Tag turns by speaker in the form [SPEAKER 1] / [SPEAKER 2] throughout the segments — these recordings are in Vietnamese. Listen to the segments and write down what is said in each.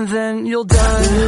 [SPEAKER 1] and then you'll die.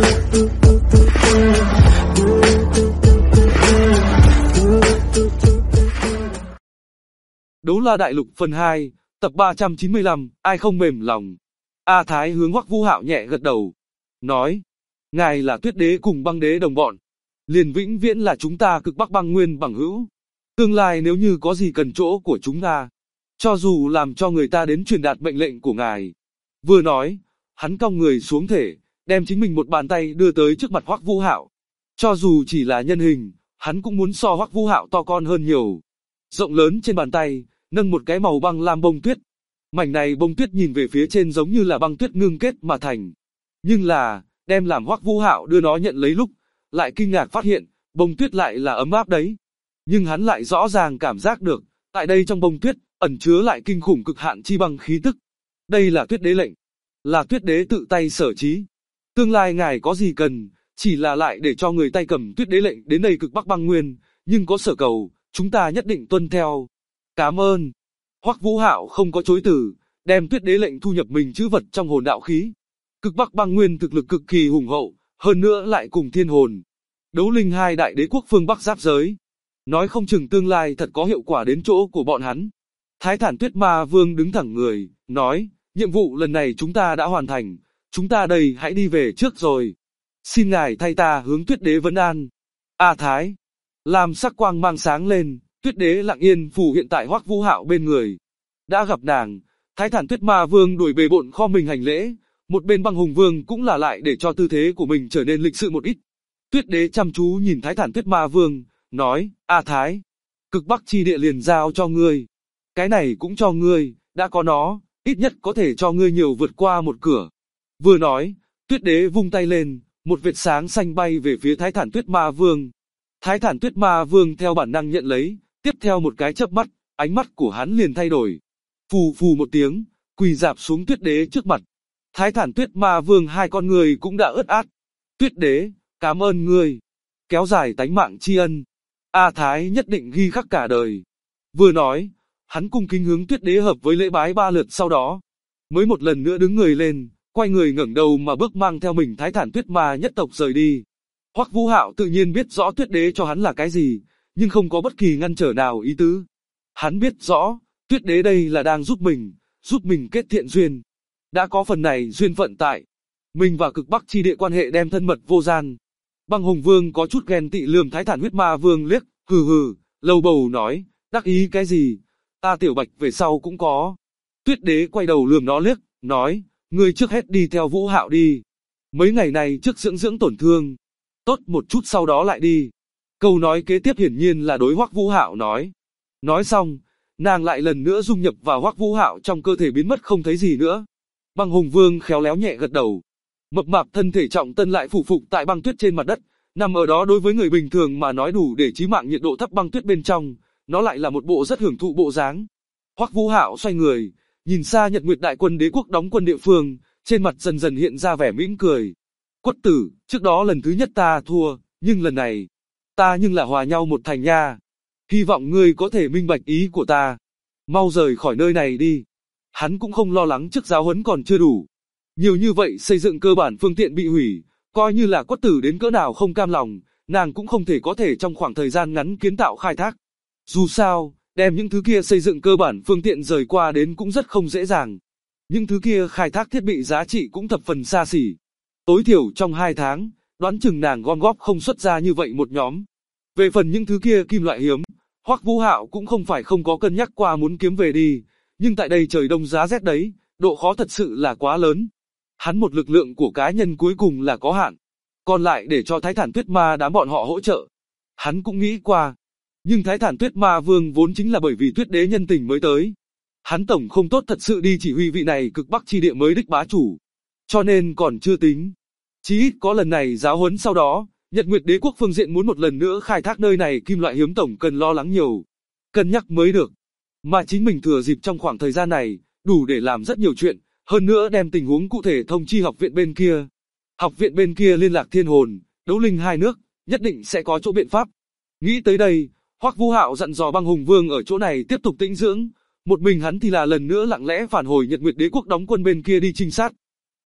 [SPEAKER 2] Đấu La Đại Lục phần 2, tập 395, ai không mềm lòng. A Thái hướng Hoắc Vũ Hạo nhẹ gật đầu, nói, ngài là Tuyết Đế cùng Băng Đế đồng bọn, liền vĩnh viễn là chúng ta Cực Bắc Băng Nguyên bằng hữu. Tương lai nếu như có gì cần chỗ của chúng ta, cho dù làm cho người ta đến truyền đạt mệnh lệnh của ngài. Vừa nói, hắn cong người xuống thể, đem chính mình một bàn tay đưa tới trước mặt Hoắc Vũ Hạo. Cho dù chỉ là nhân hình, hắn cũng muốn so Hoắc Vũ Hạo to con hơn nhiều. Rộng lớn trên bàn tay, nâng một cái màu băng lam bông tuyết. Mảnh này bông tuyết nhìn về phía trên giống như là băng tuyết ngưng kết mà thành. Nhưng là, đem làm Hoắc Vũ Hạo đưa nó nhận lấy lúc, lại kinh ngạc phát hiện, bông tuyết lại là ấm áp đấy. Nhưng hắn lại rõ ràng cảm giác được, tại đây trong bông tuyết, ẩn chứa lại kinh khủng cực hạn chi băng khí tức. Đây là Tuyết Đế lệnh, là Tuyết Đế tự tay sở trí. Tương lai ngài có gì cần, chỉ là lại để cho người tay cầm Tuyết Đế lệnh đến đây Cực Bắc Băng Nguyên, nhưng có sở cầu, chúng ta nhất định tuân theo. Cảm ơn. Hoắc Vũ Hạo không có chối từ, đem Tuyết Đế lệnh thu nhập mình chữ vật trong hồn đạo khí. Cực Bắc Băng Nguyên thực lực cực kỳ hùng hậu, hơn nữa lại cùng Thiên Hồn, Đấu Linh hai đại đế quốc phương Bắc giáp giới. Nói không chừng tương lai thật có hiệu quả đến chỗ của bọn hắn. Thái Thản Tuyết Ma Vương đứng thẳng người, nói, nhiệm vụ lần này chúng ta đã hoàn thành, chúng ta đây hãy đi về trước rồi. Xin ngài thay ta hướng Tuyết Đế vấn an. A Thái, làm sắc quang mang sáng lên, Tuyết Đế lặng yên phù hiện tại Hoắc Vũ Hạo bên người. Đã gặp nàng, Thái Thản Tuyết Ma Vương đuổi bề bộn kho mình hành lễ, một bên Băng Hùng Vương cũng là lại để cho tư thế của mình trở nên lịch sự một ít. Tuyết Đế chăm chú nhìn Thái Thản Tuyết Ma Vương, nói, A Thái, Cực Bắc chi địa liền giao cho ngươi. Cái này cũng cho ngươi, đã có nó, ít nhất có thể cho ngươi nhiều vượt qua một cửa. Vừa nói, Tuyết Đế vung tay lên, một vệt sáng xanh bay về phía Thái Thản Tuyết Ma Vương. Thái Thản Tuyết Ma Vương theo bản năng nhận lấy, tiếp theo một cái chớp mắt, ánh mắt của hắn liền thay đổi. Phù phù một tiếng, quỳ rạp xuống Tuyết Đế trước mặt. Thái Thản Tuyết Ma Vương hai con người cũng đã ướt át. Tuyết Đế, cảm ơn ngươi, kéo dài tánh mạng tri ân. A Thái nhất định ghi khắc cả đời. Vừa nói, hắn cung kính hướng Tuyết Đế hợp với lễ bái 3 lượt, sau đó mới một lần nữa đứng người lên, quay người ngẩng đầu mà bước mang theo mình Thái Thản Tuyết Ma nhất tộc rời đi. Hoắc Vũ Hạo tự nhiên biết rõ Tuyết Đế cho hắn là cái gì, nhưng không có bất kỳ ngăn trở nào ý tứ. Hắn biết rõ, Tuyết Đế đây là đang giúp mình kết thiện duyên. Đã có phần này duyên phận tại, mình và Cực Bắc chi địa quan hệ đem thân mật vô gian. Băng Hùng Vương có chút ghen tị lườm Thái Thản Huyết Ma Vương liếc, hừ hừ, lầu bầu nói, đắc ý cái gì, ta Tiểu Bạch về sau cũng có. Tuyết Đế quay đầu lườm nó liếc, nói, ngươi trước hết đi theo Vũ Hạo đi. Mấy ngày này trước dưỡng tổn thương, tốt một chút sau đó lại đi. Câu nói kế tiếp hiển nhiên là đối Hoắc Vũ Hạo nói. Nói xong, nàng lại lần nữa dung nhập vào Hoắc Vũ Hạo trong cơ thể biến mất không thấy gì nữa. Băng Hùng Vương khéo léo nhẹ gật đầu. Mập mạp thân thể trọng tân lại phủ phục tại băng tuyết trên mặt đất, nằm ở đó đối với người bình thường mà nói đủ để chí mạng nhiệt độ thấp băng tuyết bên trong, nó lại là một bộ rất hưởng thụ bộ dáng. Hoắc Vũ Hạo xoay người, nhìn xa Nhật Nguyệt Đại Quân đế quốc đóng quân địa phương, trên mặt dần dần hiện ra vẻ mỉm cười. Quất tử, trước đó lần thứ nhất ta thua, nhưng lần này, ta nhưng là hòa nhau một thành nha. Hy vọng ngươi có thể minh bạch ý của ta. Mau rời khỏi nơi này đi. Hắn cũng không lo lắng trước giáo huấn còn chưa đủ. Nhiều như vậy xây dựng cơ bản phương tiện bị hủy, coi như là Quất tử đến cỡ nào không cam lòng, nàng cũng không thể có thể trong khoảng thời gian ngắn kiến tạo khai thác. Dù sao, đem những thứ kia xây dựng cơ bản phương tiện rời qua đến cũng rất không dễ dàng. Những thứ kia khai thác thiết bị giá trị cũng thập phần xa xỉ. Tối thiểu trong 2 tháng, đoán chừng nàng gom góp không xuất ra như vậy một nhóm. Về phần những thứ kia kim loại hiếm, Hoắc Vũ Hạo cũng không phải không có cân nhắc qua muốn kiếm về đi, nhưng tại đây trời đông giá rét đấy, độ khó thật sự là quá lớn. Hắn một lực lượng của cá nhân cuối cùng là có hạn, còn lại để cho Thái Thản Tuyết Ma đám bọn họ hỗ trợ. Hắn cũng nghĩ qua, nhưng Thái Thản Tuyết Ma Vương vốn chính là bởi vì Tuyết Đế nhân tình mới tới. Hắn tổng không tốt thật sự đi chỉ huy vị này Cực Bắc chi địa mới đích bá chủ, cho nên còn chưa tính. Chí ít có lần này giáo huấn sau đó, Nhật Nguyệt Đế quốc phương diện muốn một lần nữa khai thác nơi này kim loại hiếm tổng cần lo lắng nhiều, cân nhắc mới được. Mà chính mình thừa dịp trong khoảng thời gian này, đủ để làm rất nhiều chuyện, hơn nữa đem tình huống cụ thể thông chi học viện bên kia. Học viện bên kia liên lạc Thiên Hồn, Đấu Linh hai nước, nhất định sẽ có chỗ biện pháp. Nghĩ tới đây, Hoắc Vũ Hạo dặn dò Băng Hùng Vương ở chỗ này tiếp tục tĩnh dưỡng, một mình hắn thì là lần nữa lặng lẽ phản hồi Nhật Nguyệt Đế quốc đóng quân bên kia đi trinh sát.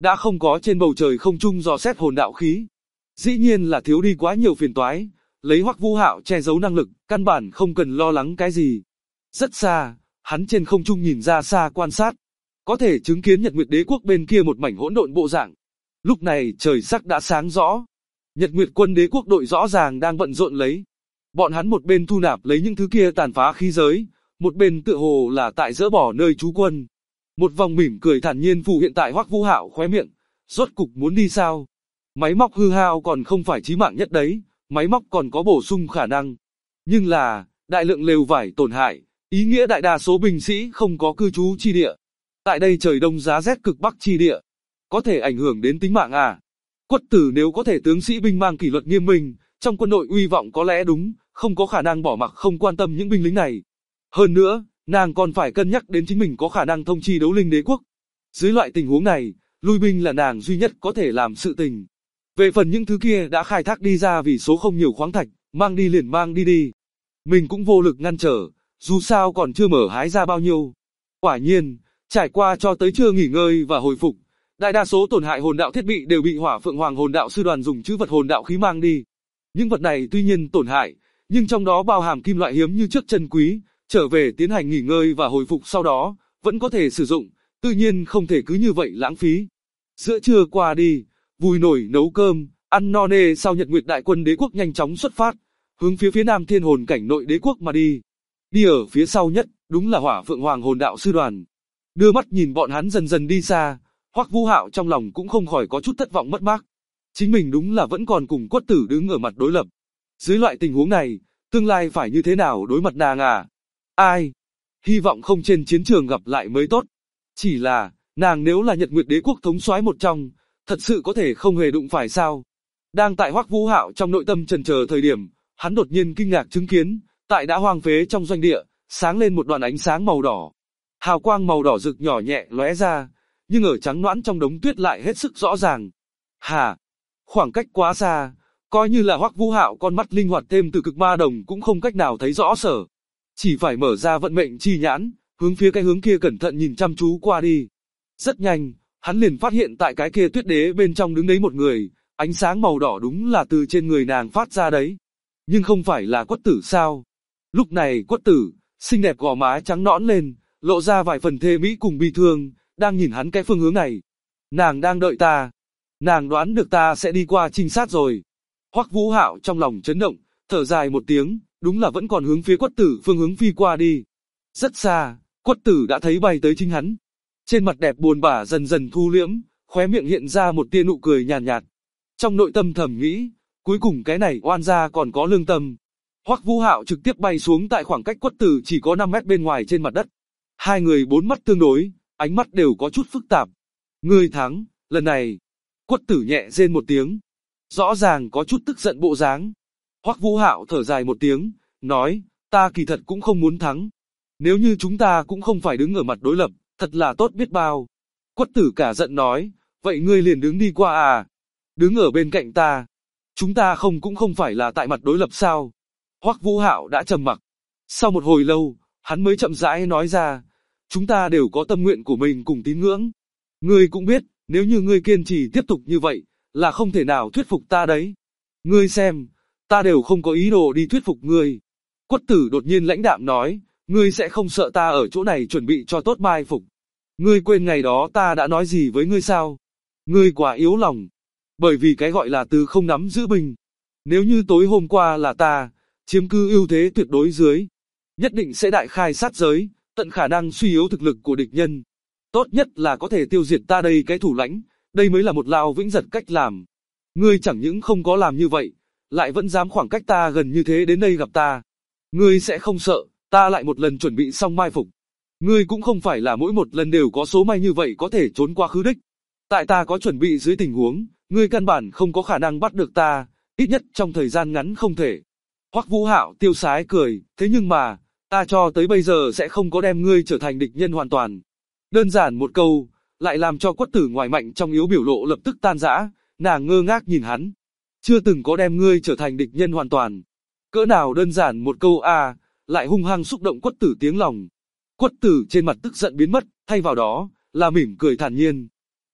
[SPEAKER 2] đã không có trên bầu trời không trung dò xét hồn đạo khí. Dĩ nhiên là thiếu đi quá nhiều phiền toái, lấy Hoắc Vũ Hạo che giấu năng lực, căn bản không cần lo lắng cái gì. Rất xa, hắn trên không trung nhìn ra xa quan sát, có thể chứng kiến Nhật Nguyệt Đế quốc bên kia một mảnh hỗn độn bộ dạng. Lúc này trời sắc đã sáng rõ, Nhật Nguyệt Quân Đế quốc đội rõ ràng đang bận rộn lấy. Bọn hắn một bên thu nạp lấy những thứ kia tàn phá khí giới, một bên tựa hồ là tại dỡ bỏ nơi trú quân. Một vòng mỉm cười thản nhiên phù hiện tại Hoắc Vũ Hạo khóe miệng, rốt cục muốn đi sao? Máy móc hư hao còn không phải chí mạng nhất đấy, máy móc còn có bổ sung khả năng. Nhưng là, đại lượng lều vải tổn hại, ý nghĩa đại đa số binh sĩ không có cư trú chi địa. Tại đây trời đông giá rét cực bắc chi địa, có thể ảnh hưởng đến tính mạng à? Quất Tử nếu có thể tướng sĩ binh mang kỷ luật nghiêm minh, trong quân đội uy vọng có lẽ đúng, không có khả năng bỏ mặc không quan tâm những binh lính này. Hơn nữa, nàng còn phải cân nhắc đến chính mình có khả năng thông chi Đấu Linh Đế quốc. Dưới loại tình huống này, lui binh là nàng duy nhất có thể làm sự tình. Về phần những thứ kia đã khai thác đi ra vì số không nhiều khoáng thạch, mang đi liền mang đi đi. Mình cũng vô lực ngăn trở, dù sao còn chưa mở hái ra bao nhiêu. Quả nhiên, trải qua cho tới trưa nghỉ ngơi và hồi phục, đại đa số tổn hại hồn đạo thiết bị đều bị Hỏa Phượng Hoàng hồn đạo sư đoàn dùng trữ vật hồn đạo khí mang đi. Những vật này tuy nhiên tổn hại, nhưng trong đó bao hàm kim loại hiếm như trước chân quý, trở về tiến hành nghỉ ngơi và hồi phục sau đó, vẫn có thể sử dụng, tự nhiên không thể cứ như vậy lãng phí. Giữa trưa qua đi, vùi nổi nấu cơm, ăn no nê sau Nhật Nguyệt Đại Quân Đế quốc nhanh chóng xuất phát, hướng phía Nam Thiên Hồn Cảnh Nội Đế quốc mà đi. Đi ở phía sau nhất, đúng là Hỏa Phượng Hoàng hồn đạo sư đoàn. Đưa mắt nhìn bọn hắn dần dần đi xa, Hoắc Vũ Hạo trong lòng cũng không khỏi có chút thất vọng mất mát. Chính mình đúng là vẫn còn cùng Quất Tử đứng ở mặt đối lập. Dưới loại tình huống này, tương lai phải như thế nào đối mặt nàng à? Ai? Hy vọng không trên chiến trường gặp lại mới tốt. Chỉ là, nàng nếu là Nhật Nguyệt Đế quốc thống soái một trong, thật sự có thể không hề đụng phải sao? Đang tại Hoắc Vũ Hạo trong nội tâm chần chờ thời điểm, hắn đột nhiên kinh ngạc chứng kiến, tại đã hoang phế trong doanh địa, sáng lên một đoàn ánh sáng màu đỏ. Hào quang màu đỏ rực nhỏ nhẹ lóe ra, nhưng ở trắng nõn trong đống tuyết lại hết sức rõ ràng. Hà, khoảng cách quá xa, coi như là Hoắc Vũ Hạo con mắt linh hoạt thêm từ cực ma đồng cũng không cách nào thấy rõ sở. Chỉ phải mở ra vận mệnh chi nhãn, hướng phía cái hướng kia cẩn thận nhìn chăm chú qua đi. Rất nhanh, hắn liền phát hiện tại cái kia tuyết đế bên trong đứng đấy một người, ánh sáng màu đỏ đúng là từ trên người nàng phát ra đấy. Nhưng không phải là Quất Tử sao? Lúc này Quất Tử, xinh đẹp gò má trắng nõn lên, lộ ra vài phần thê mỹ cùng bi thương, đang nhìn hắn cái phương hướng này. Nàng đang đợi ta. Nàng đoán được ta sẽ đi qua trinh sát rồi. Hoắc Vũ Hạo trong lòng chấn động, thở dài một tiếng, đúng là vẫn còn hướng phía Quất Tử phương hướng phi qua đi. Rất xa, Quất Tử đã thấy bay tới chính hắn. Trên mặt đẹp buồn bã dần dần thu liễm, khóe miệng hiện ra một tia nụ cười nhàn nhạt. Trong nội tâm thầm nghĩ, cuối cùng cái này oan gia còn có lương tâm. Hoắc Vũ Hạo trực tiếp bay xuống tại khoảng cách Quất Tử chỉ có 5 mét bên ngoài trên mặt đất. Hai người bốn mắt tương đối, ánh mắt đều có chút phức tạp. Ngươi thắng, lần này. Quất Tử nhẹ rên một tiếng. Rõ ràng có chút tức giận bộ dáng. Hoắc Vũ Hạo thở dài một tiếng, nói, ta kỳ thật cũng không muốn thắng. Nếu như chúng ta cũng không phải đứng ở mặt đối lập, thật là tốt biết bao. Quất Tử cả giận nói, vậy ngươi liền đứng đi qua à? Đứng ở bên cạnh ta. Chúng ta cũng không phải là tại mặt đối lập sao? Hoắc Vũ Hạo đã trầm mặc. Sau một hồi lâu, hắn mới chậm rãi nói ra, chúng ta đều có tâm nguyện của mình cùng tín ngưỡng. Ngươi cũng biết, nếu như ngươi kiên trì tiếp tục như vậy, là không thể nào thuyết phục ta đấy. Ngươi xem, ta đều không có ý đồ đi thuyết phục ngươi. Quất Tử đột nhiên lãnh đạm nói, ngươi sẽ không sợ ta ở chỗ này chuẩn bị cho tốt mai phục. Ngươi quên ngày đó ta đã nói gì với ngươi sao? Ngươi quá yếu lòng. Bởi vì cái gọi là từ không nắm giữ binh. Nếu như tối hôm qua là ta, chiếm cứ ưu thế tuyệt đối dưới, nhất định sẽ đại khai sát giới, tận khả năng suy yếu thực lực của địch nhân. Tốt nhất là có thể tiêu diệt ta đây cái thủ lãnh, đây mới là một lao vĩnh giật cách làm. Ngươi chẳng những không có làm như vậy, lại vẫn dám khoảng cách ta gần như thế đến đây gặp ta. Ngươi sẽ không sợ, ta lại một lần chuẩn bị xong mai phục. Ngươi cũng không phải là mỗi một lần đều có số may như vậy có thể trốn qua khứ đích. Tại ta có chuẩn bị dưới tình huống, ngươi căn bản không có khả năng bắt được ta, ít nhất trong thời gian ngắn không thể. Hoắc Vũ Hạo tiêu sái cười, thế nhưng mà, ta cho tới bây giờ sẽ không có đem ngươi trở thành địch nhân hoàn toàn. Đơn giản một câu, lại làm cho Quất Tử ngoài mạnh trong yếu biểu lộ lập tức tan rã, nàng ngơ ngác nhìn hắn. Chưa từng có đem ngươi trở thành địch nhân hoàn toàn. Cỡ nào đơn giản một câu à, lại hung hăng xúc động Quất Tử tiếng lòng. Quất Tử trên mặt tức giận biến mất, thay vào đó, là mỉm cười thản nhiên.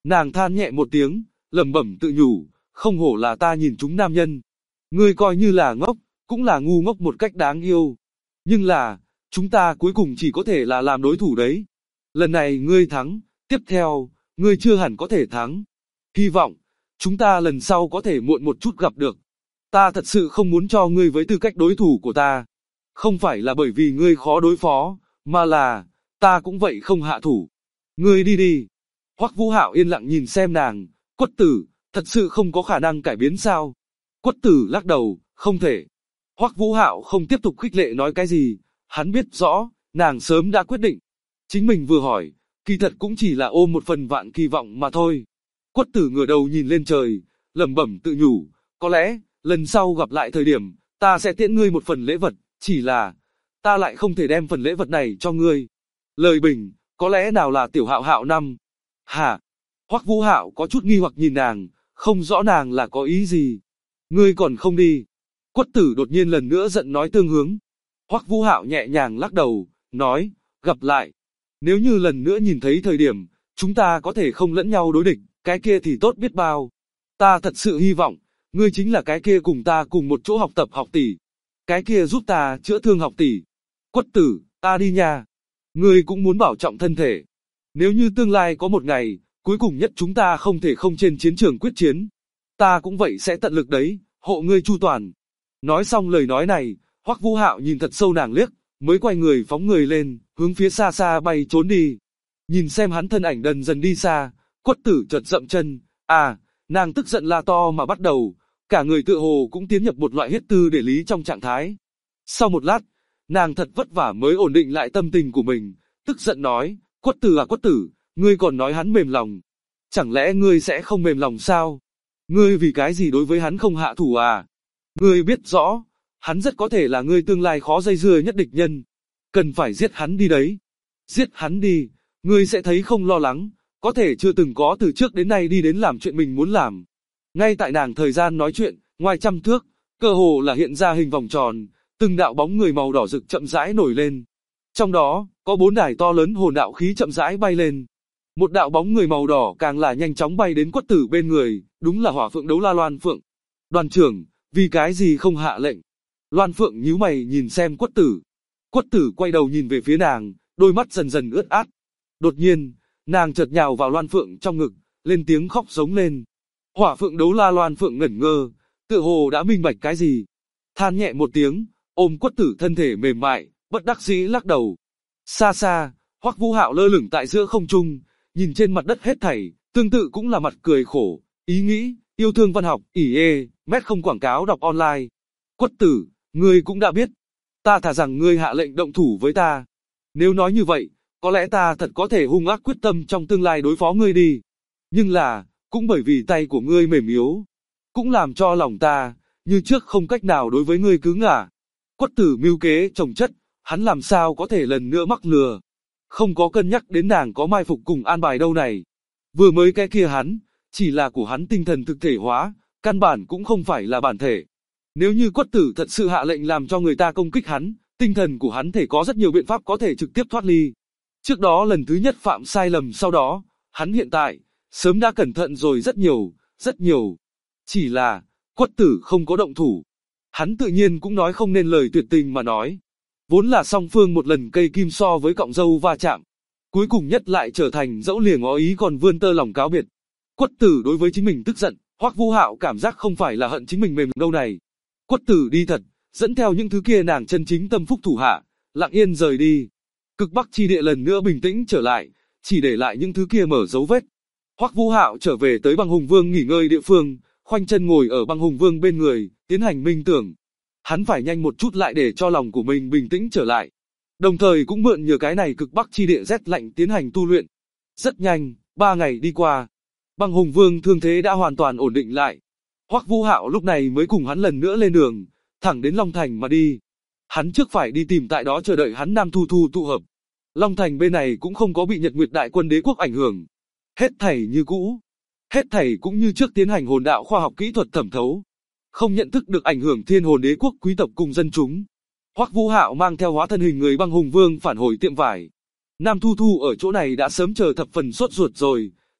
[SPEAKER 2] Nàng than nhẹ một tiếng, lẩm bẩm tự nhủ, không hổ là ta nhìn chúng nam nhân. Ngươi coi như là ngốc, cũng là ngu ngốc một cách đáng yêu. Nhưng là, chúng ta cuối cùng chỉ có thể là làm đối thủ đấy. Lần này ngươi thắng, tiếp theo, ngươi chưa hẳn có thể thắng. Hy vọng, chúng ta lần sau có thể muộn một chút gặp được. Ta thật sự không muốn cho ngươi với tư cách đối thủ của ta. Không phải là bởi vì ngươi khó đối phó, mà là, ta cũng vậy không hạ thủ. Ngươi đi đi. Hoắc Vũ Hạo yên lặng nhìn xem nàng, Quất Tử, thật sự không có khả năng cải biến sao? Quất Tử lắc đầu, không thể. Hoắc Vũ Hạo không tiếp tục khích lệ nói cái gì, hắn biết rõ, nàng sớm đã quyết định. Chính mình vừa hỏi, kỳ thật cũng chỉ là ôm một phần vạn kỳ vọng mà thôi. Quất Tử ngửa đầu nhìn lên trời, lẩm bẩm tự nhủ, có lẽ, lần sau gặp lại thời điểm, ta sẽ tiễn ngươi một phần lễ vật, chỉ là, ta lại không thể đem phần lễ vật này cho ngươi. Lời bình, có lẽ nào là Tiểu Hạo Hạo năm? Hả? Hoắc Vũ Hạo có chút nghi hoặc nhìn nàng, không rõ nàng là có ý gì. Ngươi còn không đi. Quất Tử đột nhiên lần nữa giận nói tương hướng. Hoắc Vũ Hạo nhẹ nhàng lắc đầu, nói, gặp lại. Nếu như lần nữa nhìn thấy thời điểm, chúng ta có thể không lẫn nhau đối địch, cái kia thì tốt biết bao. Ta thật sự hy vọng, ngươi chính là cái kia cùng ta cùng một chỗ học tập học tỷ. Cái kia giúp ta chữa thương học tỷ. Quất Tử, ta đi nha. Ngươi cũng muốn bảo trọng thân thể. Nếu như tương lai có một ngày, cuối cùng nhất chúng ta không thể không trên chiến trường quyết chiến. Ta cũng vậy sẽ tận lực đấy, hộ ngươi chu toàn. Nói xong lời nói này, Hoắc Vũ Hạo nhìn thật sâu nàng liếc, mới quay người phóng người lên, hướng phía xa xa bay trốn đi. Nhìn xem hắn thân ảnh dần dần đi xa, Quất Tử chợt dậm chân, nàng tức giận la to mà bắt đầu, cả người tựa hồ cũng tiến nhập một loại huyết tư để lý trong trạng thái. Sau một lát, nàng thật vất vả mới ổn định lại tâm tình của mình, tức giận nói, Quất Tử à Quất Tử, ngươi còn nói hắn mềm lòng. Chẳng lẽ ngươi sẽ không mềm lòng sao? Ngươi vì cái gì đối với hắn không hạ thủ à? Ngươi biết rõ, hắn rất có thể là ngươi tương lai khó dây dưa nhất địch nhân. Cần phải giết hắn đi đấy. Giết hắn đi, ngươi sẽ thấy không lo lắng, có thể chưa từng có từ trước đến nay đi đến làm chuyện mình muốn làm. Ngay tại nàng thời gian nói chuyện, ngoài trăm thước, cơ hồ là hiện ra hình vòng tròn, từng đạo bóng người màu đỏ rực chậm rãi nổi lên. Trong đó, có 4 đài to lớn hồn đạo khí chậm rãi bay lên. Một đạo bóng người màu đỏ càng là nhanh chóng bay đến Quất Tử bên người, đúng là Hỏa Phượng Đấu La Loan Phượng. Đoàn trưởng, vì cái gì không hạ lệnh? Loan Phượng nhíu mày nhìn xem Quất Tử. Quất Tử quay đầu nhìn về phía nàng, đôi mắt dần dần ướt át. Đột nhiên, nàng chợt nhào vào Loan Phượng trong ngực, lên tiếng khóc giống lên. Hỏa Phượng Đấu La Loan Phượng ngẩn ngơ, tựa hồ đã minh bạch cái gì. Than nhẹ một tiếng, ôm Quất Tử thân thể mềm mại, bất đắc dĩ lắc đầu. Xa xa, Hoắc Vũ Hạo lơ lửng tại giữa không trung, nhìn trên mặt đất hết thảy, tương tự cũng là mặt cười khổ, ý nghĩ, yêu thương văn học, mét không quảng cáo đọc online. Quất Tử, ngươi cũng đã biết, ta thà rằng ngươi hạ lệnh động thủ với ta. Nếu nói như vậy, có lẽ ta thật có thể hung ác quyết tâm trong tương lai đối phó ngươi đi. Nhưng là, cũng bởi vì tay của ngươi mềm yếu, cũng làm cho lòng ta, như trước không cách nào đối với ngươi cứng ngả. Quất Tử mưu kế chồng chất, hắn làm sao có thể lần nữa mắc lừa. Không có cân nhắc đến nàng có mai phục cùng an bài đâu này. Vừa mới cái kia hắn, chỉ là của hắn tinh thần thực thể hóa, căn bản cũng không phải là bản thể. Nếu như Quất Tử thật sự hạ lệnh làm cho người ta công kích hắn, tinh thần của hắn thể có rất nhiều biện pháp có thể trực tiếp thoát ly. Trước đó lần thứ nhất phạm sai lầm sau đó, hắn hiện tại, sớm đã cẩn thận rồi rất nhiều. Chỉ là, Quất Tử không có động thủ. Hắn tự nhiên cũng nói không nên lời tuyệt tình mà nói. Vốn là song phương một lần cây kim so với cọng dâu va chạm. Cuối cùng nhất lại trở thành dẫu liền ngó ý còn vươn tơ lòng cáo biệt. Quất Tử đối với chính mình tức giận, Hoắc Vũ Hạo cảm giác không phải là hận chính mình mềm đâu này. Quất Tử đi thật, dẫn theo những thứ kia nàng chân chính tâm phúc thủ hạ, lặng yên rời đi. Cực Bắc chi địa lần nữa bình tĩnh trở lại, chỉ để lại những thứ kia mở dấu vết. Hoắc Vũ Hạo trở về tới Băng Hùng Vương nghỉ ngơi địa phương, khoanh chân ngồi ở Băng Hùng Vương bên người, tiến hành minh tưởng. Hắn phải nhanh một chút lại để cho lòng của mình bình tĩnh trở lại. Đồng thời cũng mượn nhờ cái này Cực Bắc chi địa rét lạnh tiến hành tu luyện. Rất nhanh, 3 ngày đi qua, Băng Hùng Vương thương thế đã hoàn toàn ổn định lại. Hoắc Vũ Hạo lúc này mới cùng hắn lần nữa lên đường, thẳng đến Long Thành mà đi. Hắn trước phải đi tìm tại đó chờ đợi hắn Nam Thu Thu tụ hợp. Long Thành bên này cũng không có bị Nhật Nguyệt Đại Quân Đế quốc ảnh hưởng. Hết thảy như cũ. Hết thảy cũng như trước tiến hành hồn đạo khoa học kỹ thuật thẩm thấu. Không nhận thức được ảnh hưởng Thiên Hồn Đế quốc quý tộc cùng dân chúng. Hoắc Vũ Hạo mang theo hóa thân hình người Băng Hùng Vương phản hồi tiệm vải. Nam Thu Thu ở chỗ này đã sớm chờ thập phần sốt ruột rồi,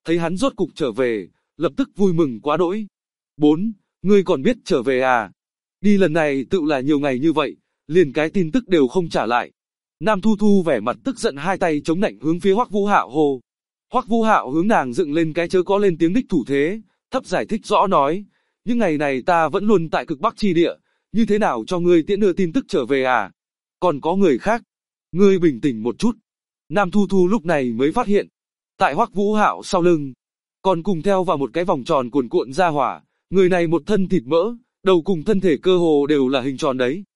[SPEAKER 2] thấy hắn rốt cục trở về, lập tức vui mừng quá đỗi. 4. Ngươi còn biết trở về à? Đi lần này tự là nhiều ngày như vậy, liền cái tin tức đều không trả lại. Nam Thu Thu vẻ mặt tức giận, hai tay chống nạnh hướng phía Hoắc Vũ Hạo hô. Hoắc Vũ Hạo hướng nàng dựng lên cái chớ có lên tiếng đích thủ thế, thấp giải thích rõ nói, những ngày này ta vẫn luôn tại cực Bắc chi địa, như thế nào cho ngươi tiễn đưa tin tức trở về à? Còn có người khác, ngươi bình tĩnh một chút. Nam Thu Thu lúc này mới phát hiện, tại Hoắc Vũ Hạo sau lưng, còn cùng theo vào một cái vòng tròn cuồn cuộn ra hỏa, người này một thân thịt mỡ, đầu cùng thân thể cơ hồ đều là hình tròn đấy.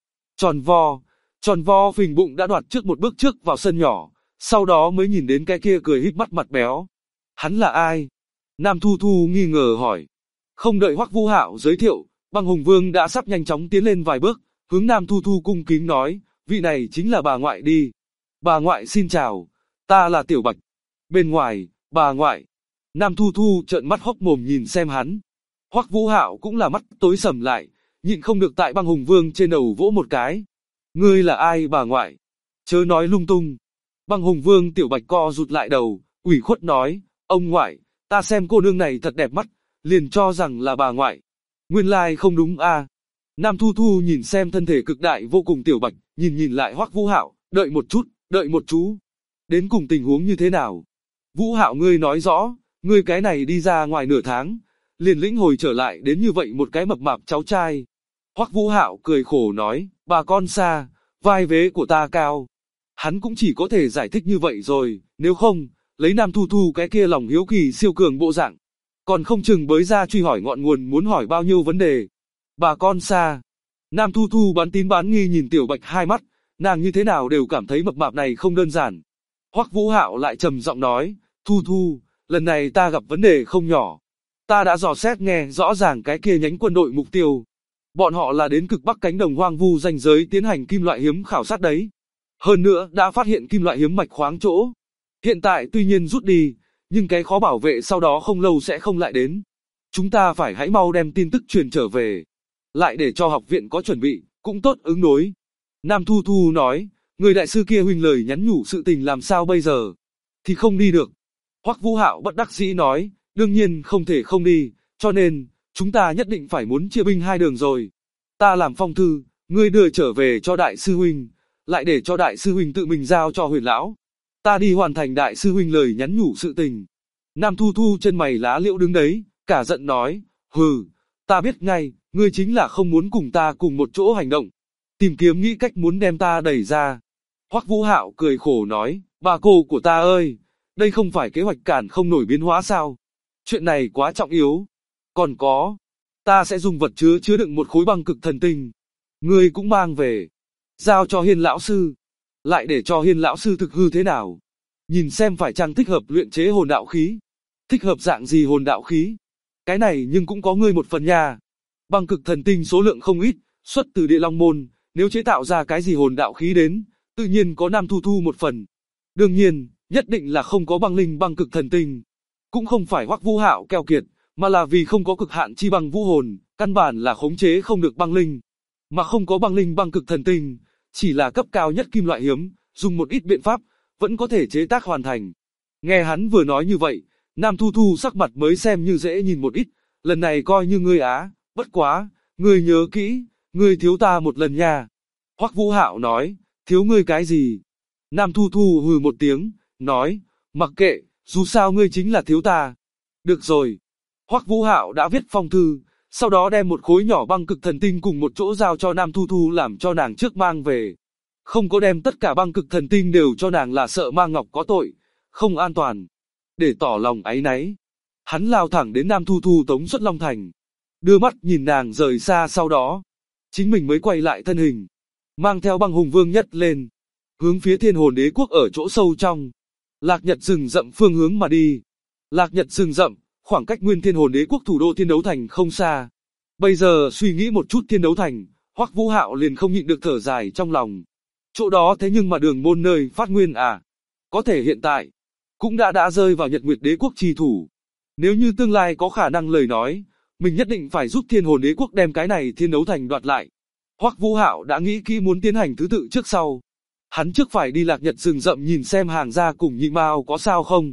[SPEAKER 2] Tròn vo phình bụng đã đoạt trước một bước trước vào sân nhỏ, sau đó mới nhìn đến cái kia cười híp mắt mặt béo. Hắn là ai? Nam Thu Thu nghi ngờ hỏi. Không đợi Hoắc Vũ Hạo giới thiệu, Băng Hùng Vương đã sắp nhanh chóng tiến lên vài bước, hướng Nam Thu Thu cung kính nói, vị này chính là bà ngoại đi. Bà ngoại xin chào, ta là Tiểu Bạch. Bên ngoài, bà ngoại. Nam Thu Thu trợn mắt hốc mồm nhìn xem hắn. Hoắc Vũ Hạo cũng là mắt tối sầm lại, nhịn không được tại Băng Hùng Vương trên đầu vỗ một cái. Ngươi là ai bà ngoại? Chớ nói lung tung. Băng Hùng Vương Tiểu Bạch co rụt lại đầu, ủy khuất nói, ông ngoại, ta xem cô nương này thật đẹp mắt, liền cho rằng là bà ngoại. Nguyên lai không đúng a. Nam Thu Thu nhìn xem thân thể cực đại vô cùng Tiểu Bạch, nhìn lại Hoắc Vũ Hạo, đợi một chú. Đến cùng tình huống như thế nào? Vũ Hạo ngươi nói rõ, ngươi cái này đi ra ngoài nửa tháng, liền lĩnh hồi trở lại đến như vậy một cái mập mạp cháu trai. Hoắc Vũ Hạo cười khổ nói, bà con xa, vai vế của ta cao. Hắn cũng chỉ có thể giải thích như vậy rồi, nếu không, lấy Nam Thu Thu cái kia lòng hiếu kỳ siêu cường bộ dạng, còn không chừng bới ra truy hỏi ngọn nguồn muốn hỏi bao nhiêu vấn đề. Bà con xa. Nam Thu Thu bán tín bán nghi nhìn Tiểu Bạch hai mắt, nàng như thế nào đều cảm thấy mập mạp này không đơn giản. Hoắc Vũ Hạo lại trầm giọng nói, Thu Thu, lần này ta gặp vấn đề không nhỏ. Ta đã dò xét nghe rõ ràng cái kia nhánh quân đội mục tiêu. Bọn họ là đến cực Bắc cánh đồng hoang vu ranh giới tiến hành kim loại hiếm khảo sát đấy. Hơn nữa đã phát hiện kim loại hiếm mạch khoáng chỗ. Hiện tại tuy nhiên rút đi, nhưng cái khó bảo vệ sau đó không lâu sẽ không lại đến. Chúng ta phải hãy mau đem tin tức truyền trở về. Lại để cho học viện có chuẩn bị, cũng tốt ứng đối. Nam Thu Thu nói, người đại sư kia huynh lời nhắn nhủ sự tình làm sao bây giờ? Thì không đi được. Hoắc Vũ Hạo bất đắc dĩ nói, đương nhiên không thể không đi, cho nên, chúng ta nhất định phải muốn chia binh hai đường rồi. Ta làm phong thư, ngươi đưa trở về cho đại sư huynh, lại để cho đại sư huynh tự mình giao cho Huyền lão. Ta đi hoàn thành đại sư huynh lời nhắn nhủ sự tình. Nam Thu Thu chân mày lá liễu đứng đấy, cả giận nói, hừ, ta biết ngay, ngươi chính là không muốn cùng ta cùng một chỗ hành động, tìm kiếm nghĩ cách muốn đem ta đẩy ra. Hoắc Vũ Hạo cười khổ nói, bà cô của ta ơi, đây không phải kế hoạch cản không nổi biến hóa sao? Chuyện này quá trọng yếu. Còn có, ta sẽ dùng vật chứa đựng một khối băng cực thần tinh. Ngươi cũng mang về, giao cho Hiên lão sư. Lại để cho Hiên lão sư thực hư thế nào? Nhìn xem phải chăng thích hợp luyện chế hồn đạo khí. Thích hợp dạng gì hồn đạo khí? Cái này nhưng cũng có ngươi một phần nha. Băng cực thần tinh số lượng không ít, xuất từ Địa Long môn, nếu chế tạo ra cái gì hồn đạo khí đến, tự nhiên có Nam Thu Thu một phần. Đương nhiên, nhất định là không có băng linh băng cực thần tinh. Cũng không phải Hoắc Vũ Hạo keo kiệt, mà là vì không có cực hạn chi băng vũ hồn, căn bản là khống chế không được băng linh. Mà không có băng linh băng cực thần tinh, chỉ là cấp cao nhất kim loại hiếm, dùng một ít biện pháp, vẫn có thể chế tác hoàn thành. Nghe hắn vừa nói như vậy, Nam Thu Thu sắc mặt mới xem như dễ nhìn một ít, lần này coi như ngươi á, bất quá, ngươi nhớ kỹ, ngươi thiếu ta một lần nha. Hoắc Vũ Hạo nói, thiếu ngươi cái gì? Nam Thu Thu hừ một tiếng, nói, mặc kệ, dù sao ngươi chính là thiếu ta. Được rồi. Hoắc Vũ Hạo đã viết phong thư, sau đó đem một khối nhỏ băng cực thần tinh cùng một chỗ giao cho Nam Thu Thu làm cho nàng trước mang về. Không có đem tất cả băng cực thần tinh đều cho nàng là sợ mang ngọc có tội, không an toàn. Để tỏ lòng áy náy, hắn lao thẳng đến Nam Thu Thu tống xuất Long Thành. Đưa mắt nhìn nàng rời xa, sau đó, chính mình mới quay lại thân hình, mang theo Băng Hùng Vương nhất lên, hướng phía Thiên Hồn Đế quốc ở chỗ sâu trong Lạc Nhật rừng rậm phương hướng mà đi. Lạc Nhật rừng rậm, khoảng cách Nguyên Thiên Hồn Đế quốc thủ đô Thiên Đấu Thành không xa. Bây giờ suy nghĩ một chút Thiên Đấu Thành, Hoắc Vũ Hạo liền không nhịn được thở dài trong lòng. Chỗ đó thế nhưng mà đường môn nơi phát nguyên à? Có thể hiện tại cũng đã rơi vào Nhật Nguyệt Đế quốc trì thủ. Nếu như tương lai có khả năng lời nói, mình nhất định phải giúp Thiên Hồn Đế quốc đem cái này Thiên Đấu Thành đoạt lại. Hoắc Vũ Hạo đã nghĩ kỹ muốn tiến hành thứ tự trước sau. Hắn trước phải đi Lạc Nhật rừng rậm nhìn xem hàng gia cùng Nhị Mao có sao không.